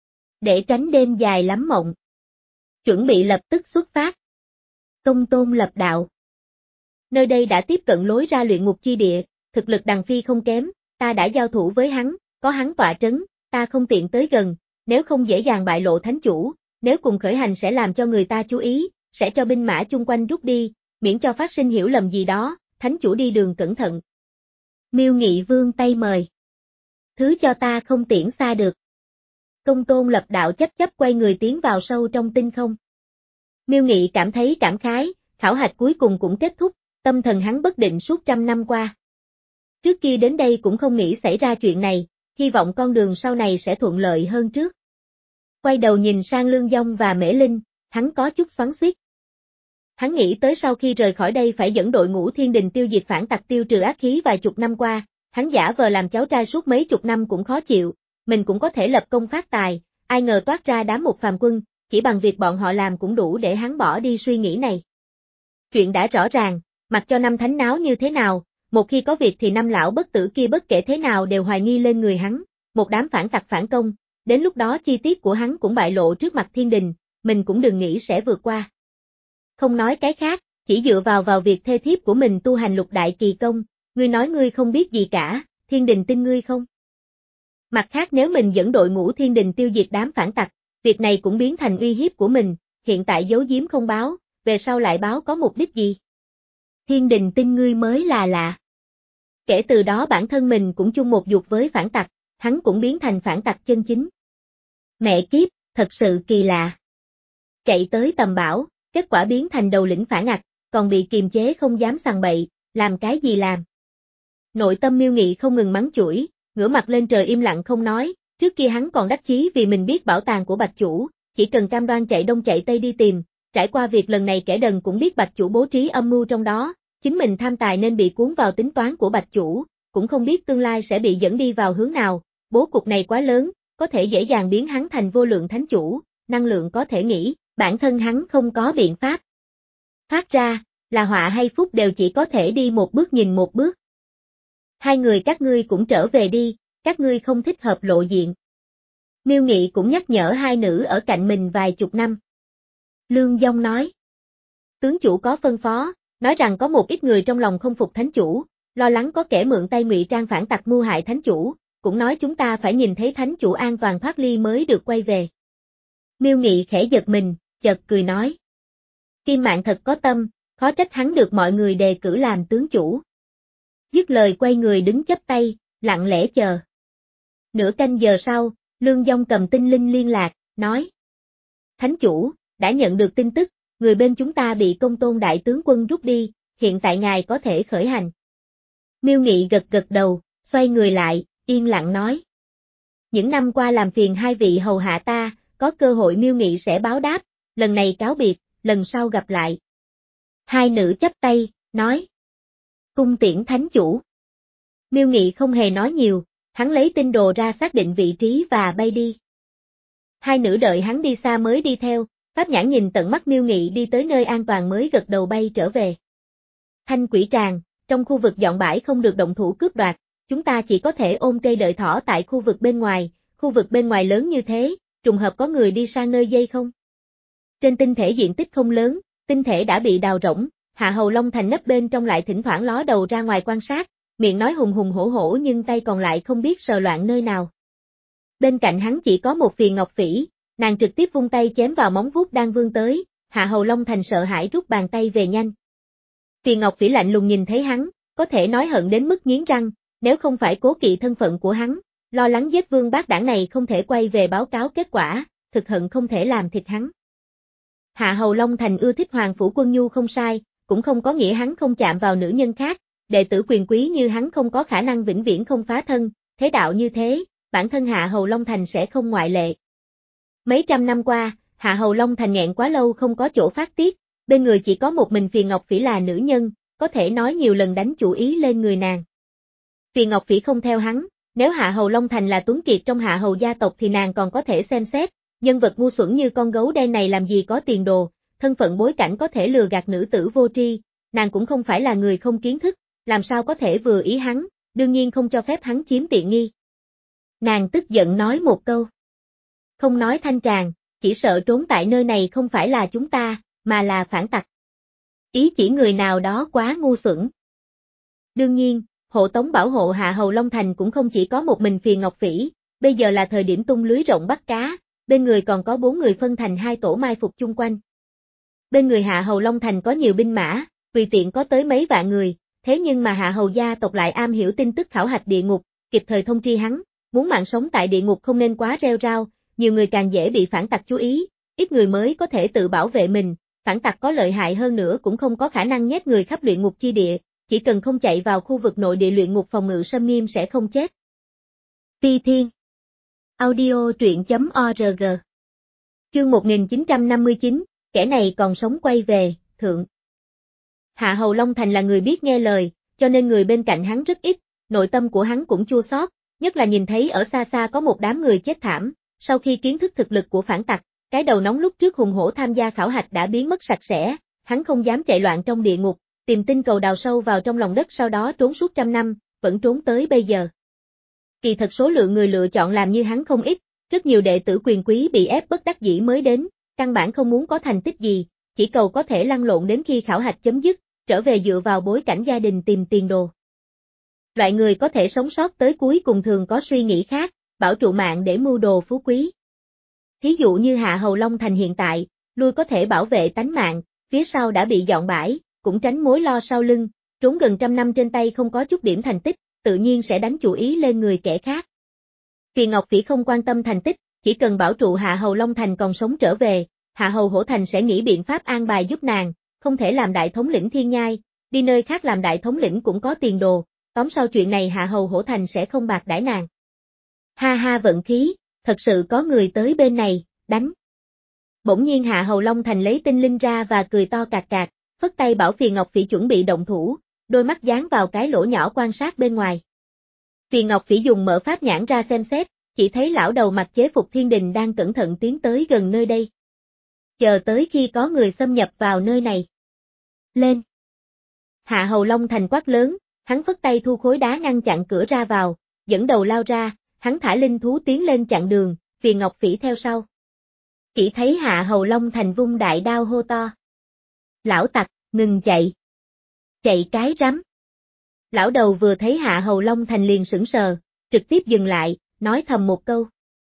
Để tránh đêm dài lắm mộng. Chuẩn bị lập tức xuất phát. Công Tôn Lập Đạo. Nơi đây đã tiếp cận lối ra luyện ngục chi địa, thực lực Đằng Phi không kém, ta đã giao thủ với hắn, có hắn tọa trấn, ta không tiện tới gần, nếu không dễ dàng bại lộ thánh chủ, nếu cùng khởi hành sẽ làm cho người ta chú ý, sẽ cho binh mã chung quanh rút đi, miễn cho phát sinh hiểu lầm gì đó, thánh chủ đi đường cẩn thận. Miêu Nghị vươn tay mời. Thứ cho ta không tiễn xa được. Công Tôn Lập Đạo chấp chấp quay người tiến vào sâu trong tinh không. Miêu Nghị cảm thấy cảm khái, khảo hạch cuối cùng cũng kết thúc, tâm thần hắn bất định suốt trăm năm qua. Trước kia đến đây cũng không nghĩ xảy ra chuyện này, hy vọng con đường sau này sẽ thuận lợi hơn trước. Quay đầu nhìn sang Lương Dông và Mễ Linh, hắn có chút xoắn xuýt. Hắn nghĩ tới sau khi rời khỏi đây phải dẫn đội ngũ thiên đình tiêu diệt phản tặc tiêu trừ ác khí vài chục năm qua, hắn giả vờ làm cháu trai suốt mấy chục năm cũng khó chịu, mình cũng có thể lập công phát tài, ai ngờ toát ra đám một phàm quân, chỉ bằng việc bọn họ làm cũng đủ để hắn bỏ đi suy nghĩ này. Chuyện đã rõ ràng, mặc cho năm thánh náo như thế nào, một khi có việc thì năm lão bất tử kia bất kể thế nào đều hoài nghi lên người hắn, một đám phản tặc phản công, đến lúc đó chi tiết của hắn cũng bại lộ trước mặt thiên đình, mình cũng đừng nghĩ sẽ vượt qua. Không nói cái khác, chỉ dựa vào vào việc thê thiếp của mình tu hành lục đại kỳ công, ngươi nói ngươi không biết gì cả, thiên đình tin ngươi không? Mặt khác nếu mình dẫn đội ngũ thiên đình tiêu diệt đám phản tặc, việc này cũng biến thành uy hiếp của mình, hiện tại giấu giếm không báo, về sau lại báo có mục đích gì? Thiên đình tin ngươi mới là lạ. Kể từ đó bản thân mình cũng chung một dục với phản tặc, hắn cũng biến thành phản tặc chân chính. Mẹ kiếp, thật sự kỳ lạ. Chạy tới tầm bảo, kết quả biến thành đầu lĩnh phản ặc, còn bị kiềm chế không dám sằng bậy, làm cái gì làm. Nội tâm Miêu Nghị không ngừng mắng chửi, ngửa mặt lên trời im lặng không nói, trước kia hắn còn đắc chí vì mình biết bảo tàng của Bạch Chủ, chỉ cần cam đoan chạy đông chạy tây đi tìm, trải qua việc lần này kẻ đần cũng biết Bạch Chủ bố trí âm mưu trong đó, chính mình tham tài nên bị cuốn vào tính toán của Bạch Chủ, cũng không biết tương lai sẽ bị dẫn đi vào hướng nào, bố cục này quá lớn, có thể dễ dàng biến hắn thành vô lượng thánh chủ, năng lượng có thể nghĩ, bản thân hắn không có biện pháp. Phát ra, là họa hay phúc đều chỉ có thể đi một bước nhìn một bước. Hai người các ngươi cũng trở về đi, các ngươi không thích hợp lộ diện. Miêu Nghị cũng nhắc nhở hai nữ ở cạnh mình vài chục năm. Lương Dung nói. Tướng chủ có phân phó, nói rằng có một ít người trong lòng không phục thánh chủ, lo lắng có kẻ mượn tay ngụy trang phản tặc mưu hại thánh chủ, cũng nói chúng ta phải nhìn thấy thánh chủ an toàn thoát ly mới được quay về. Miêu Nghị khẽ giật mình, chợt cười nói. Kim Mạn thật có tâm, khó trách hắn được mọi người đề cử làm tướng chủ. Dứt lời quay người đứng chắp tay, lặng lẽ chờ. Nửa canh giờ sau, Lương Dung cầm tinh linh liên lạc, nói. Thánh chủ, đã nhận được tin tức, người bên chúng ta bị Công Tôn đại tướng quân rút đi, hiện tại ngài có thể khởi hành. Miêu Nghị gật gật đầu, xoay người lại, yên lặng nói. Những năm qua làm phiền hai vị hầu hạ ta, có cơ hội Miêu Nghị sẽ báo đáp, lần này cáo biệt, lần sau gặp lại. Hai nữ chắp tay, nói. Cung tiễn thánh chủ. Miêu Nghị không hề nói nhiều, hắn lấy tinh đồ ra xác định vị trí và bay đi. Hai nữ đợi hắn đi xa mới đi theo, Pháp Nhãn nhìn tận mắt Miêu Nghị đi tới nơi an toàn mới gật đầu bay trở về. Thanh Quỷ Tràng, trong khu vực dọn bãi không được động thủ cướp đoạt, chúng ta chỉ có thể ôm cây đợi thỏ tại khu vực bên ngoài, khu vực bên ngoài lớn như thế, trùng hợp có người đi sang nơi dây không? Trên tinh thể diện tích không lớn, tinh thể đã bị đào rỗng, Hạ Hầu Long Thành nấp bên trong lại thỉnh thoảng ló đầu ra ngoài quan sát, miệng nói hùng hùng hổ hổ nhưng tay còn lại không biết sờ loạn nơi nào. Bên cạnh hắn chỉ có một Phiền Ngọc Phỉ, nàng trực tiếp vung tay chém vào móng vuốt đang vươn tới, Hạ Hầu Long Thành sợ hãi rút bàn tay về nhanh. Phiền Ngọc Phỉ lạnh lùng nhìn thấy hắn, có thể nói hận đến mức nghiến răng, nếu không phải cố kỵ thân phận của hắn, lo lắng giết vương bác đảng này không thể quay về báo cáo kết quả, thực hận không thể làm thịt hắn. Hạ Hầu Long Thành ưa thích Hoàng Phủ Quân Nhu không sai, cũng không có nghĩa hắn không chạm vào nữ nhân khác, đệ tử quyền quý như hắn không có khả năng vĩnh viễn không phá thân, thế đạo như thế, bản thân Hạ Hầu Long Thành sẽ không ngoại lệ. Mấy trăm năm qua, Hạ Hầu Long Thành nghẹn quá lâu không có chỗ phát tiết, bên người chỉ có một mình Phiền Ngọc Phỉ là nữ nhân, có thể nói nhiều lần đánh chủ ý lên người nàng. Phiền Ngọc Phỉ không theo hắn, nếu Hạ Hầu Long Thành là tuấn kiệt trong Hạ Hầu gia tộc thì nàng còn có thể xem xét, nhân vật ngu xuẩn như con gấu đen này làm gì có tiền đồ, thân phận bối cảnh có thể lừa gạt nữ tử vô tri, nàng cũng không phải là người không kiến thức, làm sao có thể vừa ý hắn, đương nhiên không cho phép hắn chiếm tiện nghi. Nàng tức giận nói một câu. Không nói thanh tràng, chỉ sợ trốn tại nơi này không phải là chúng ta, mà là phản tặc. Ý chỉ người nào đó quá ngu xuẩn. Đương nhiên, hộ tống bảo hộ Hạ Hầu Long Thành cũng không chỉ có một mình Phiền Ngọc Phỉ, bây giờ là thời điểm tung lưới rộng bắt cá, bên người còn có bốn người phân thành hai tổ mai phục chung quanh. Bên người Hạ Hầu Long Thành có nhiều binh mã, tùy tiện có tới mấy vạn người, thế nhưng mà Hạ Hầu gia tộc lại am hiểu tin tức khảo hạch địa ngục, kịp thời thông tri hắn, muốn mạng sống tại địa ngục không nên quá rêu rao, nhiều người càng dễ bị phản tặc chú ý, ít người mới có thể tự bảo vệ mình, phản tặc có lợi hại hơn nữa cũng không có khả năng nhét người khắp luyện ngục chi địa, chỉ cần không chạy vào khu vực nội địa luyện ngục phòng ngự xâm nghiêm sẽ không chết. Phi Thiên Audio truyện.org Chương một nghìn chín trăm năm mươi chín, kẻ này còn sống quay về, thượng. Hạ Hầu Long Thành là người biết nghe lời, cho nên người bên cạnh hắn rất ít, nội tâm của hắn cũng chua xót, nhất là nhìn thấy ở xa xa có một đám người chết thảm, sau khi kiến thức thực lực của phản tặc, cái đầu nóng lúc trước hùng hổ tham gia khảo hạch đã biến mất sạch sẽ, hắn không dám chạy loạn trong địa ngục, tìm tinh cầu đào sâu vào trong lòng đất sau đó trốn suốt trăm năm, vẫn trốn tới bây giờ. Kỳ thật số lượng người lựa chọn làm như hắn không ít, rất nhiều đệ tử quyền quý bị ép bất đắc dĩ mới đến, căn bản không muốn có thành tích gì, chỉ cầu có thể lăn lộn đến khi khảo hạch chấm dứt, trở về dựa vào bối cảnh gia đình tìm tiền đồ. Loại người có thể sống sót tới cuối cùng thường có suy nghĩ khác, bảo trụ mạng để mưu đồ phú quý. Thí dụ như Hạ Hầu Long Thành hiện tại, lui có thể bảo vệ tánh mạng, phía sau đã bị dọn bãi, cũng tránh mối lo sau lưng, trốn gần trăm năm trên tay không có chút điểm thành tích, tự nhiên sẽ đánh chủ ý lên người kẻ khác. Phiền Ngọc Phỉ không quan tâm thành tích, chỉ cần bảo trụ Hạ Hầu Long Thành còn sống trở về, Hạ Hầu Hổ Thành sẽ nghĩ biện pháp an bài giúp nàng, không thể làm đại thống lĩnh Thiên Nhai, đi nơi khác làm đại thống lĩnh cũng có tiền đồ, tóm sau chuyện này Hạ Hầu Hổ Thành sẽ không bạc đãi nàng. Ha ha vận khí, thật sự có người tới bên này, đánh. Bỗng nhiên Hạ Hầu Long Thành lấy tinh linh ra và cười to cạc cạc, phất tay bảo Phiền Ngọc Phỉ chuẩn bị động thủ, đôi mắt dán vào cái lỗ nhỏ quan sát bên ngoài. Phiền Ngọc Phỉ dùng mở pháp nhãn ra xem xét, chỉ thấy lão đầu mặc chế phục thiên đình đang cẩn thận tiến tới gần nơi đây. Chờ tới khi có người xâm nhập vào nơi này. Lên! Hạ Hầu Long Thành quát lớn, hắn phất tay thu khối đá ngăn chặn cửa ra vào, dẫn đầu lao ra, hắn thả linh thú tiến lên chặn đường, Vì Ngọc Phỉ theo sau. Chỉ thấy Hạ Hầu Long Thành vung đại đao hô to. Lão tặc, ngừng chạy. Chạy cái rắm. Lão đầu vừa thấy Hạ Hầu Long Thành liền sững sờ, trực tiếp dừng lại, nói thầm một câu.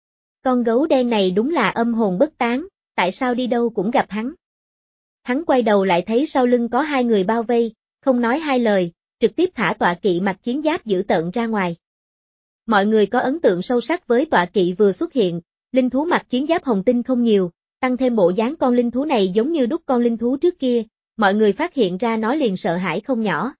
Con gấu đen này đúng là âm hồn bất tán, tại sao đi đâu cũng gặp hắn. Hắn quay đầu lại thấy sau lưng có hai người bao vây, không nói hai lời, trực tiếp thả tọa kỵ mặc chiến giáp dữ tợn ra ngoài. Mọi người có ấn tượng sâu sắc với tọa kỵ vừa xuất hiện, linh thú mặc chiến giáp hồng tinh không nhiều, tăng thêm bộ dáng con linh thú này giống như đúc con linh thú trước kia, mọi người phát hiện ra nó liền sợ hãi không nhỏ.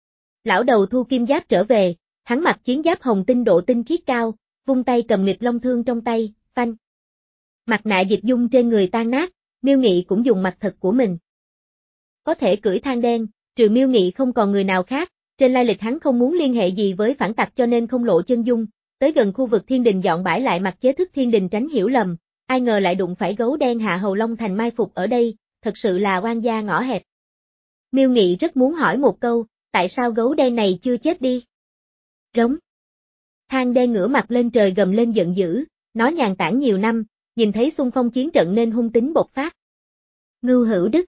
Lão đầu thu kim giáp trở về, hắn mặc chiến giáp hồng tinh độ tinh khiết cao, vung tay cầm nghịch long thương trong tay, phanh. Mặt nạ dịch dung trên người tan nát, Miêu Nghị cũng dùng mặt thật của mình. Có thể cưỡi than đen, trừ Miêu Nghị không còn người nào khác, trên lai lịch hắn không muốn liên hệ gì với phản tặc cho nên không lộ chân dung, tới gần khu vực thiên đình dọn bãi lại mặc chế thức thiên đình tránh hiểu lầm, ai ngờ lại đụng phải gấu đen Hạ Hầu Long Thành mai phục ở đây, thật sự là oan gia ngõ hẹp. Miêu Nghị rất muốn hỏi một câu, tại sao gấu đen này chưa chết đi? Rống. Than đen ngửa mặt lên trời gầm lên giận dữ, nó nhàn tản nhiều năm, nhìn thấy xung phong chiến trận nên hung tính bộc phát. Ngưu Hữu Đức.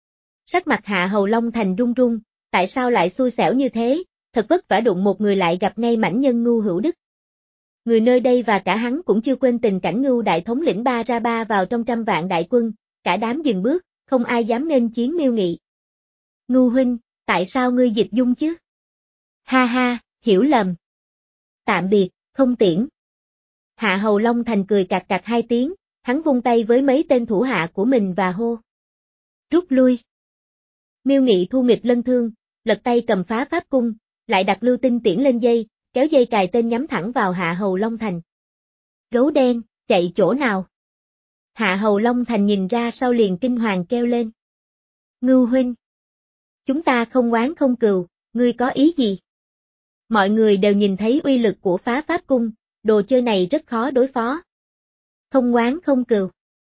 Sắc mặt Hạ Hầu Long Thành run run, tại sao lại xui xẻo như thế, thật vất vả đụng một người lại gặp ngay mãnh nhân Ngưu Hữu Đức. Người nơi đây và cả hắn cũng chưa quên tình cảnh Ngưu đại thống lĩnh ba ra ba vào trong trăm vạn đại quân, cả đám dừng bước, không ai dám nên chiến Miêu Nghị. Ngưu huynh, tại sao ngươi dịch dung chứ? Ha ha, hiểu lầm. Tạm biệt, không tiễn. Hạ Hầu Long Thành cười cạc cạc hai tiếng, hắn vung tay với mấy tên thủ hạ của mình và hô. Rút lui. Miêu Nghị thu nghịch lân thương, lật tay cầm phá pháp cung, lại đặt lưu tinh tiễn lên dây, kéo dây cài tên nhắm thẳng vào Hạ Hầu Long Thành. Gấu đen, chạy chỗ nào? Hạ Hầu Long Thành nhìn ra sau liền kinh hoàng kêu lên. Ngưu huynh. Chúng ta không oán không cừu, ngươi có ý gì? Mọi người đều nhìn thấy uy lực của phá pháp cung, đồ chơi này rất khó đối phó. Không oán không cừu.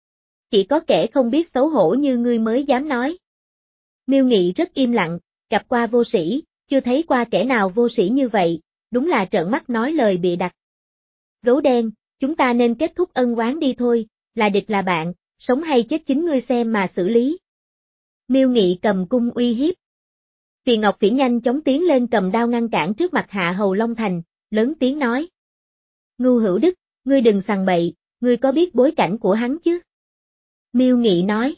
Chỉ có kẻ không biết xấu hổ như ngươi mới dám nói. Miêu Nghị rất im lặng, gặp qua vô sĩ, chưa thấy qua kẻ nào vô sĩ như vậy, đúng là trợn mắt nói lời bịa đặt. Gấu đen, chúng ta nên kết thúc ân oán đi thôi, là địch là bạn, sống hay chết chính ngươi xem mà xử lý. Miêu Nghị cầm cung uy hiếp. Vì Ngọc Phỉ nhanh chóng tiến lên cầm đao ngăn cản trước mặt Hạ Hầu Long Thành, lớn tiếng nói. Ngưu Hữu Đức, ngươi đừng sằng bậy, ngươi có biết bối cảnh của hắn chứ? Miêu Nghị nói.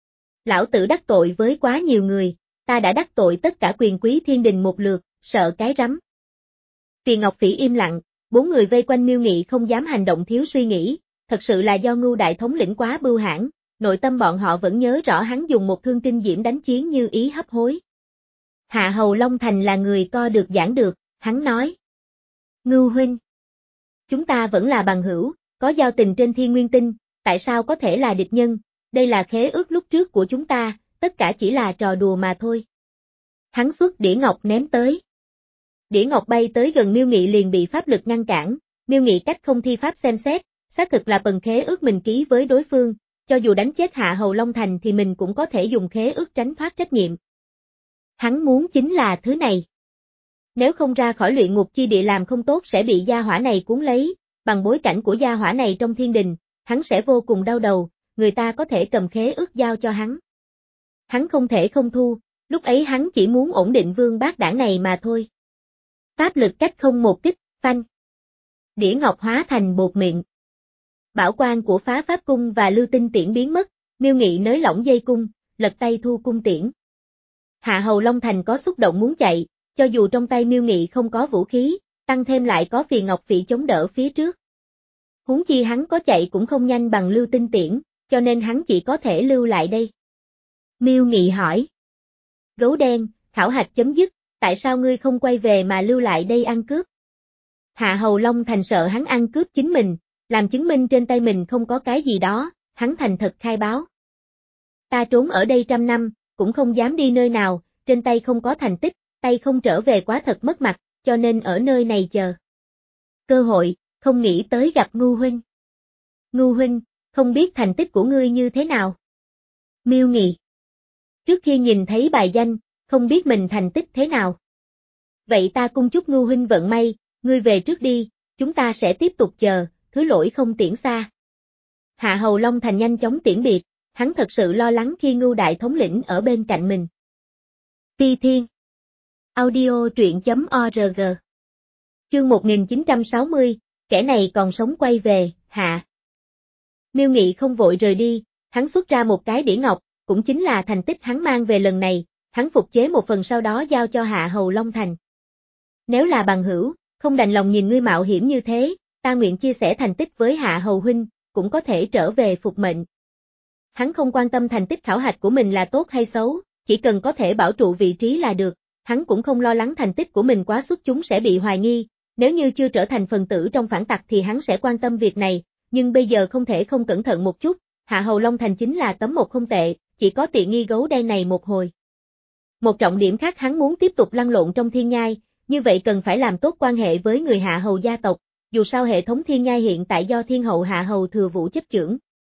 Lão tử đắc tội với quá nhiều người, ta đã đắc tội tất cả quyền quý thiên đình một lượt, sợ cái rắm. Vì Ngọc Phỉ im lặng, bốn người vây quanh Miêu Nghị không dám hành động thiếu suy nghĩ, thật sự là do Ngưu đại thống lĩnh quá bưu hãn, nội tâm bọn họ vẫn nhớ rõ hắn dùng một thương tinh diễm đánh chiến như ý hấp hối. Hạ Hầu Long Thành là người co được giảng được, hắn nói. Ngưu huynh. Chúng ta vẫn là bằng hữu, có giao tình trên Thiên Nguyên Tinh, tại sao có thể là địch nhân, đây là khế ước lúc trước của chúng ta, tất cả chỉ là trò đùa mà thôi. Hắn xuất đĩa ngọc ném tới. Đĩa ngọc bay tới gần Miêu Nghị liền bị pháp lực ngăn cản, Miêu Nghị cách không thi pháp xem xét, xác thực là phần khế ước mình ký với đối phương, cho dù đánh chết Hạ Hầu Long Thành thì mình cũng có thể dùng khế ước tránh thoát trách nhiệm. Hắn muốn chính là thứ này. Nếu không ra khỏi luyện ngục chi địa làm không tốt sẽ bị gia hỏa này cuốn lấy, bằng bối cảnh của gia hỏa này trong thiên đình, hắn sẽ vô cùng đau đầu, người ta có thể cầm khế ước giao cho hắn. Hắn không thể không thu, lúc ấy hắn chỉ muốn ổn định vương bát đảng này mà thôi. Pháp lực cách không một kích, phanh. Đĩa ngọc hóa thành bột mịn. Bảo quang của phá pháp cung và lưu tinh tiễn biến mất, Miêu Nghị nới lỏng dây cung, lật tay thu cung tiễn. Hạ Hầu Long Thành có xúc động muốn chạy, cho dù trong tay Miêu Nghị không có vũ khí, tăng thêm lại có Phì Ngọc Phỉ chống đỡ phía trước. Huống chi hắn có chạy cũng không nhanh bằng lưu tinh tiễn, cho nên hắn chỉ có thể lưu lại đây. Miêu Nghị hỏi. Gấu đen, khảo hạch chấm dứt, tại sao ngươi không quay về mà lưu lại đây ăn cướp? Hạ Hầu Long Thành sợ hắn ăn cướp chính mình, làm chứng minh trên tay mình không có cái gì đó, hắn thành thật khai báo. Ta trốn ở đây trăm năm, cũng không dám đi nơi nào, trên tay không có thành tích, tay không trở về quá thật mất mặt, cho nên ở nơi này chờ. Cơ hội, không nghĩ tới gặp Ngưu huynh. Ngưu huynh, không biết thành tích của ngươi như thế nào? Miêu Nghị. Trước khi nhìn thấy bài danh, không biết mình thành tích thế nào. Vậy ta cung chúc Ngưu huynh vận may, ngươi về trước đi, chúng ta sẽ tiếp tục chờ, thứ cứ lỗi không tiễn xa. Hạ Hầu Long Thành nhanh chóng tiễn biệt, hắn thật sự lo lắng khi Ngưu đại thống lĩnh ở bên cạnh mình. Ti Thiên. Audio truyện chấm org. Chương một nghìn chín trăm sáu mươi, kẻ này còn sống quay về, hạ. Miêu Nghị không vội rời đi, hắn xuất ra một cái đĩa ngọc, cũng chính là thành tích hắn mang về lần này, hắn phục chế một phần sau đó giao cho Hạ Hầu Long Thành. Nếu là bằng hữu, không đành lòng nhìn ngươi mạo hiểm như thế, ta nguyện chia sẻ thành tích với Hạ Hầu huynh, cũng có thể trở về phục mệnh. Hắn không quan tâm thành tích khảo hạch của mình là tốt hay xấu, chỉ cần có thể bảo trụ vị trí là được, hắn cũng không lo lắng thành tích của mình quá xuất chúng sẽ bị hoài nghi, nếu như chưa trở thành phần tử trong phản tặc thì hắn sẽ quan tâm việc này, nhưng bây giờ không thể không cẩn thận một chút, Hạ Hầu Long Thành chính là tấm một không tệ, chỉ có tiện nghi gấu đen này một hồi. Một trọng điểm khác hắn muốn tiếp tục lăn lộn trong thiên nhai, như vậy cần phải làm tốt quan hệ với người Hạ Hầu gia tộc, dù sao hệ thống thiên nhai hiện tại do thiên hậu Hạ Hầu Thừa Vũ chấp chưởng.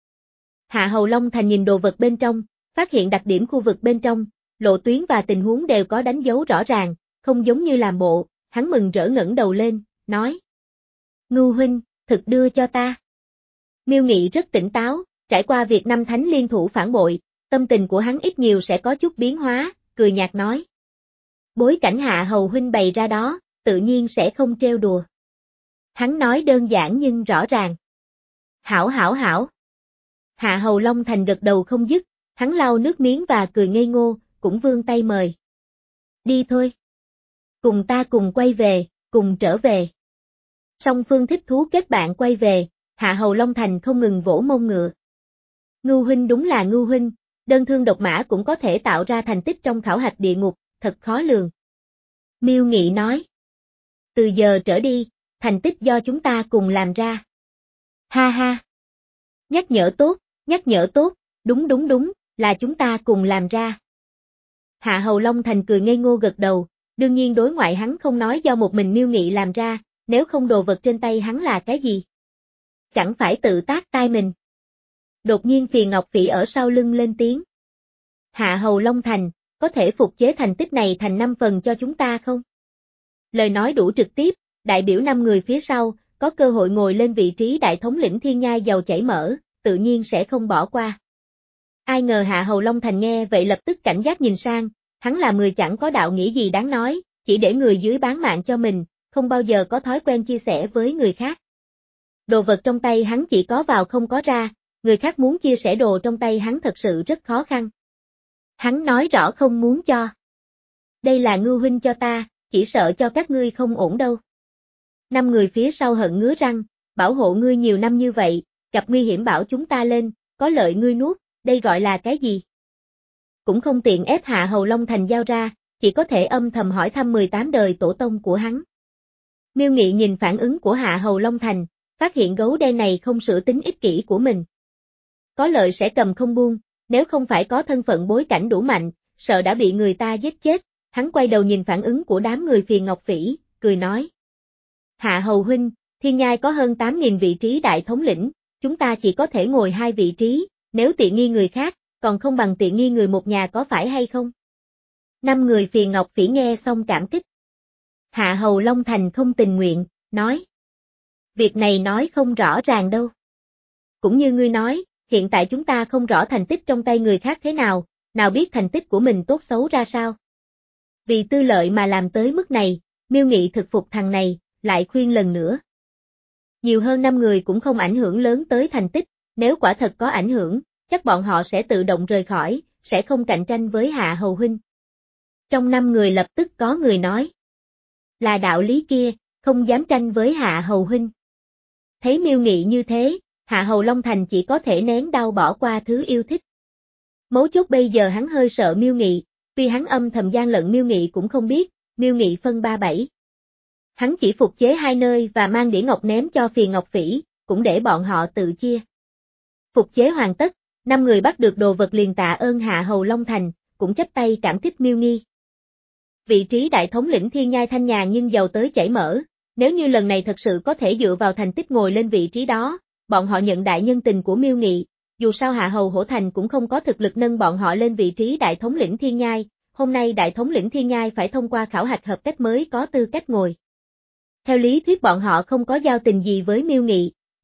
Hạ Hầu Long Thành nhìn đồ vật bên trong, phát hiện đặc điểm khu vực bên trong, lộ tuyến và tình huống đều có đánh dấu rõ ràng, không giống như làm bộ, hắn mừng rỡ ngẩng đầu lên, nói. Ngưu huynh, thực đưa cho ta. Miêu Nghị rất tỉnh táo, trải qua việc năm thánh liên thủ phản bội, tâm tình của hắn ít nhiều sẽ có chút biến hóa, cười nhạt nói. Bối cảnh Hạ Hầu huynh bày ra đó, tự nhiên sẽ không trêu đùa. Hắn nói đơn giản nhưng rõ ràng. Hảo hảo hảo. Hạ Hầu Long Thành gật đầu không dứt, hắn lau nước miếng và cười ngây ngô, cũng vươn tay mời. Đi thôi. Cùng ta cùng quay về, cùng trở về. Song phương thích thú kết bạn quay về, Hạ Hầu Long Thành không ngừng vỗ mông ngựa. Ngưu huynh đúng là Ngưu huynh, đơn thương độc mã cũng có thể tạo ra thành tích trong khảo hạch địa ngục, thật khó lường. Miêu Nghị nói. Từ giờ trở đi, thành tích do chúng ta cùng làm ra. Ha ha. Nhắc nhở tốt, nhắc nhở tốt, đúng đúng đúng, là chúng ta cùng làm ra. Hạ Hầu Long Thành cười ngây ngô gật đầu, đương nhiên đối ngoại hắn không nói do một mình Miêu Nghị làm ra, nếu không đồ vật trên tay hắn là cái gì? Chẳng phải tự tác tai mình. Đột nhiên Phì Ngọc Phỉ ở sau lưng lên tiếng. Hạ Hầu Long Thành, có thể phục chế thành tích này thành năm phần cho chúng ta không? Lời nói đủ trực tiếp, đại biểu năm người phía sau, có cơ hội ngồi lên vị trí đại thống lĩnh thiên nhai giàu chảy mỡ, tự nhiên sẽ không bỏ qua. Ai ngờ Hạ Hầu Long Thành nghe vậy lập tức cảnh giác nhìn sang, hắn là người chẳng có đạo nghĩa gì đáng nói, chỉ để người dưới bán mạng cho mình, không bao giờ có thói quen chia sẻ với người khác. Đồ vật trong tay hắn chỉ có vào không có ra, người khác muốn chia sẻ đồ trong tay hắn thật sự rất khó khăn. Hắn nói rõ không muốn cho. Đây là Ngưu huynh cho ta, chỉ sợ cho các ngươi không ổn đâu. Năm người phía sau hận ngứa răng, bảo hộ ngươi nhiều năm như vậy, gặp nguy hiểm bảo chúng ta lên, có lợi ngươi nuốt, đây gọi là cái gì? Cũng không tiện ép Hạ Hầu Long Thành giao ra, chỉ có thể âm thầm hỏi thăm mười tám đời tổ tông của hắn. Miêu Nghị nhìn phản ứng của Hạ Hầu Long Thành, phát hiện gấu đen này không sửa tính ích kỷ của mình. Có lợi sẽ cầm không buông, nếu không phải có thân phận bối cảnh đủ mạnh, sợ đã bị người ta giết chết, hắn quay đầu nhìn phản ứng của đám người Phì Ngọc Phỉ, cười nói. Hạ Hầu huynh, thiên nhai có hơn tám nghìn vị trí đại thống lĩnh, chúng ta chỉ có thể ngồi hai vị trí, nếu tiện nghi người khác, còn không bằng tiện nghi người một nhà có phải hay không? Năm người Phì Ngọc Phỉ nghe xong cảm kích. Hạ Hầu Long Thành không tình nguyện, nói. Việc này nói không rõ ràng đâu. Cũng như ngươi nói, hiện tại chúng ta không rõ thành tích trong tay người khác thế nào, nào biết thành tích của mình tốt xấu ra sao. Vì tư lợi mà làm tới mức này, Miêu Nghị thực phục thằng này, lại khuyên lần nữa. Nhiều hơn năm người cũng không ảnh hưởng lớn tới thành tích, nếu quả thật có ảnh hưởng, chắc bọn họ sẽ tự động rời khỏi, sẽ không cạnh tranh với Hạ Hầu huynh. Trong năm người lập tức có người nói. Là đạo lý kia, không dám tranh với Hạ Hầu huynh. Thấy Miêu Nghị như thế, Hạ Hầu Long Thành chỉ có thể nén đau bỏ qua thứ yêu thích. Mấu chốt bây giờ hắn hơi sợ Miêu Nghị, vì hắn âm thầm gian lận Miêu Nghị cũng không biết, Miêu Nghị phân ba bảy. Hắn chỉ phục chế hai nơi và mang đĩa ngọc ném cho Phì Ngọc Phỉ, cũng để bọn họ tự chia. Phục chế hoàn tất, năm người bắt được đồ vật liền tạ ơn Hạ Hầu Long Thành, cũng chắp tay cảm kích Miêu Nghi. Vị trí đại thống lĩnh thiên nhai thanh nhàn nhưng giàu tới chảy mỡ, nếu như lần này thật sự có thể dựa vào thành tích ngồi lên vị trí đó, bọn họ nhận đại nhân tình của Miêu Nghị, dù sao Hạ Hầu Hổ Thành cũng không có thực lực nâng bọn họ lên vị trí đại thống lĩnh thiên nhai, hôm nay đại thống lĩnh thiên nhai phải thông qua khảo hạch hợp cách mới có tư cách ngồi. Theo lý thuyết bọn họ không có giao tình gì với Miêu Nghị,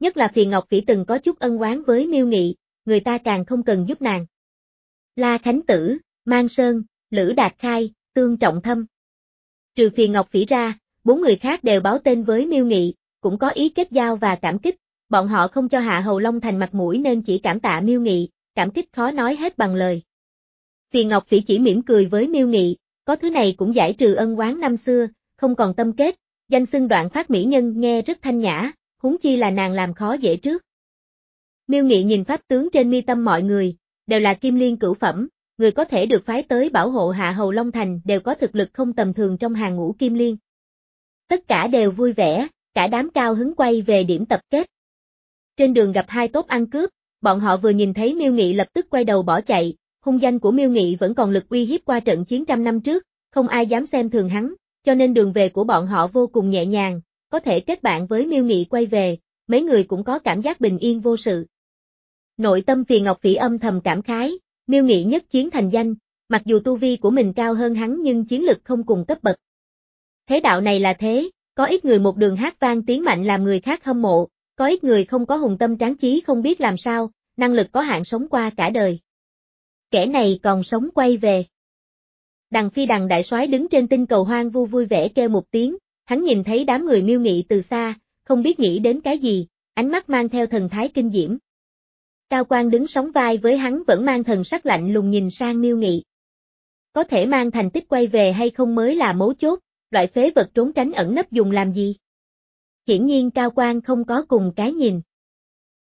Nhất là Phì Ngọc Phỉ từng có chút ân oán với Miêu Nghị, người ta càng không cần giúp nàng. La Khánh Tử, Mang Sơn, Lữ Đạt Khai, Tương Trọng Thâm. Trừ Phì Ngọc Phỉ ra, bốn người khác đều báo tên với Miêu Nghị, cũng có ý kết giao và cảm kích, bọn họ không cho Hạ Hầu Long Thành mặt mũi nên chỉ cảm tạ Miêu Nghị, cảm kích khó nói hết bằng lời. Phì Ngọc Phỉ chỉ mỉm cười với Miêu Nghị, có thứ này cũng giải trừ ân oán năm xưa, không còn tâm kết, danh xưng Đoạn Phát mỹ nhân nghe rất thanh nhã, huống chi là nàng làm khó dễ trước. Miêu Nghị nhìn pháp tướng trên mi tâm mọi người, đều là kim liên cửu phẩm, người có thể được phái tới bảo hộ Hạ Hầu Long Thành đều có thực lực không tầm thường trong hàng ngũ kim liên. Tất cả đều vui vẻ, cả đám cao hứng quay về điểm tập kết. Trên đường gặp hai tốp ăn cướp, bọn họ vừa nhìn thấy Miêu Nghị lập tức quay đầu bỏ chạy, hung danh của Miêu Nghị vẫn còn lực uy hiếp qua trận chiến trăm năm trước, không ai dám xem thường hắn, cho nên đường về của bọn họ vô cùng nhẹ nhàng, có thể kết bạn với Miêu Nghị quay về, mấy người cũng có cảm giác bình yên vô sự. Nội tâm Phì Ngọc Phỉ âm thầm cảm khái, Miêu Nghị nhất chiến thành danh, mặc dù tu vi của mình cao hơn hắn nhưng chiến lực không cùng cấp bậc. Thế đạo này là thế, có ít người một đường hát vang tiếng mạnh làm người khác hâm mộ, có ít người không có hùng tâm tráng chí không biết làm sao, năng lực có hạn sống qua cả đời. Kẻ này còn sống quay về. Đằng Phi Đằng đại soái đứng trên tinh cầu hoang vu vui vẻ kêu một tiếng, hắn nhìn thấy đám người Miêu Nghị từ xa, không biết nghĩ đến cái gì, ánh mắt mang theo thần thái kinh diễm. Cao Quang đứng sóng vai với hắn vẫn mang thần sắc lạnh lùng nhìn sang Miêu Nghị. Có thể mang thành tích quay về hay không mới là mấu chốt, loại phế vật trốn tránh ẩn nấp dùng làm gì? Hiển nhiên Cao Quang không có cùng cái nhìn.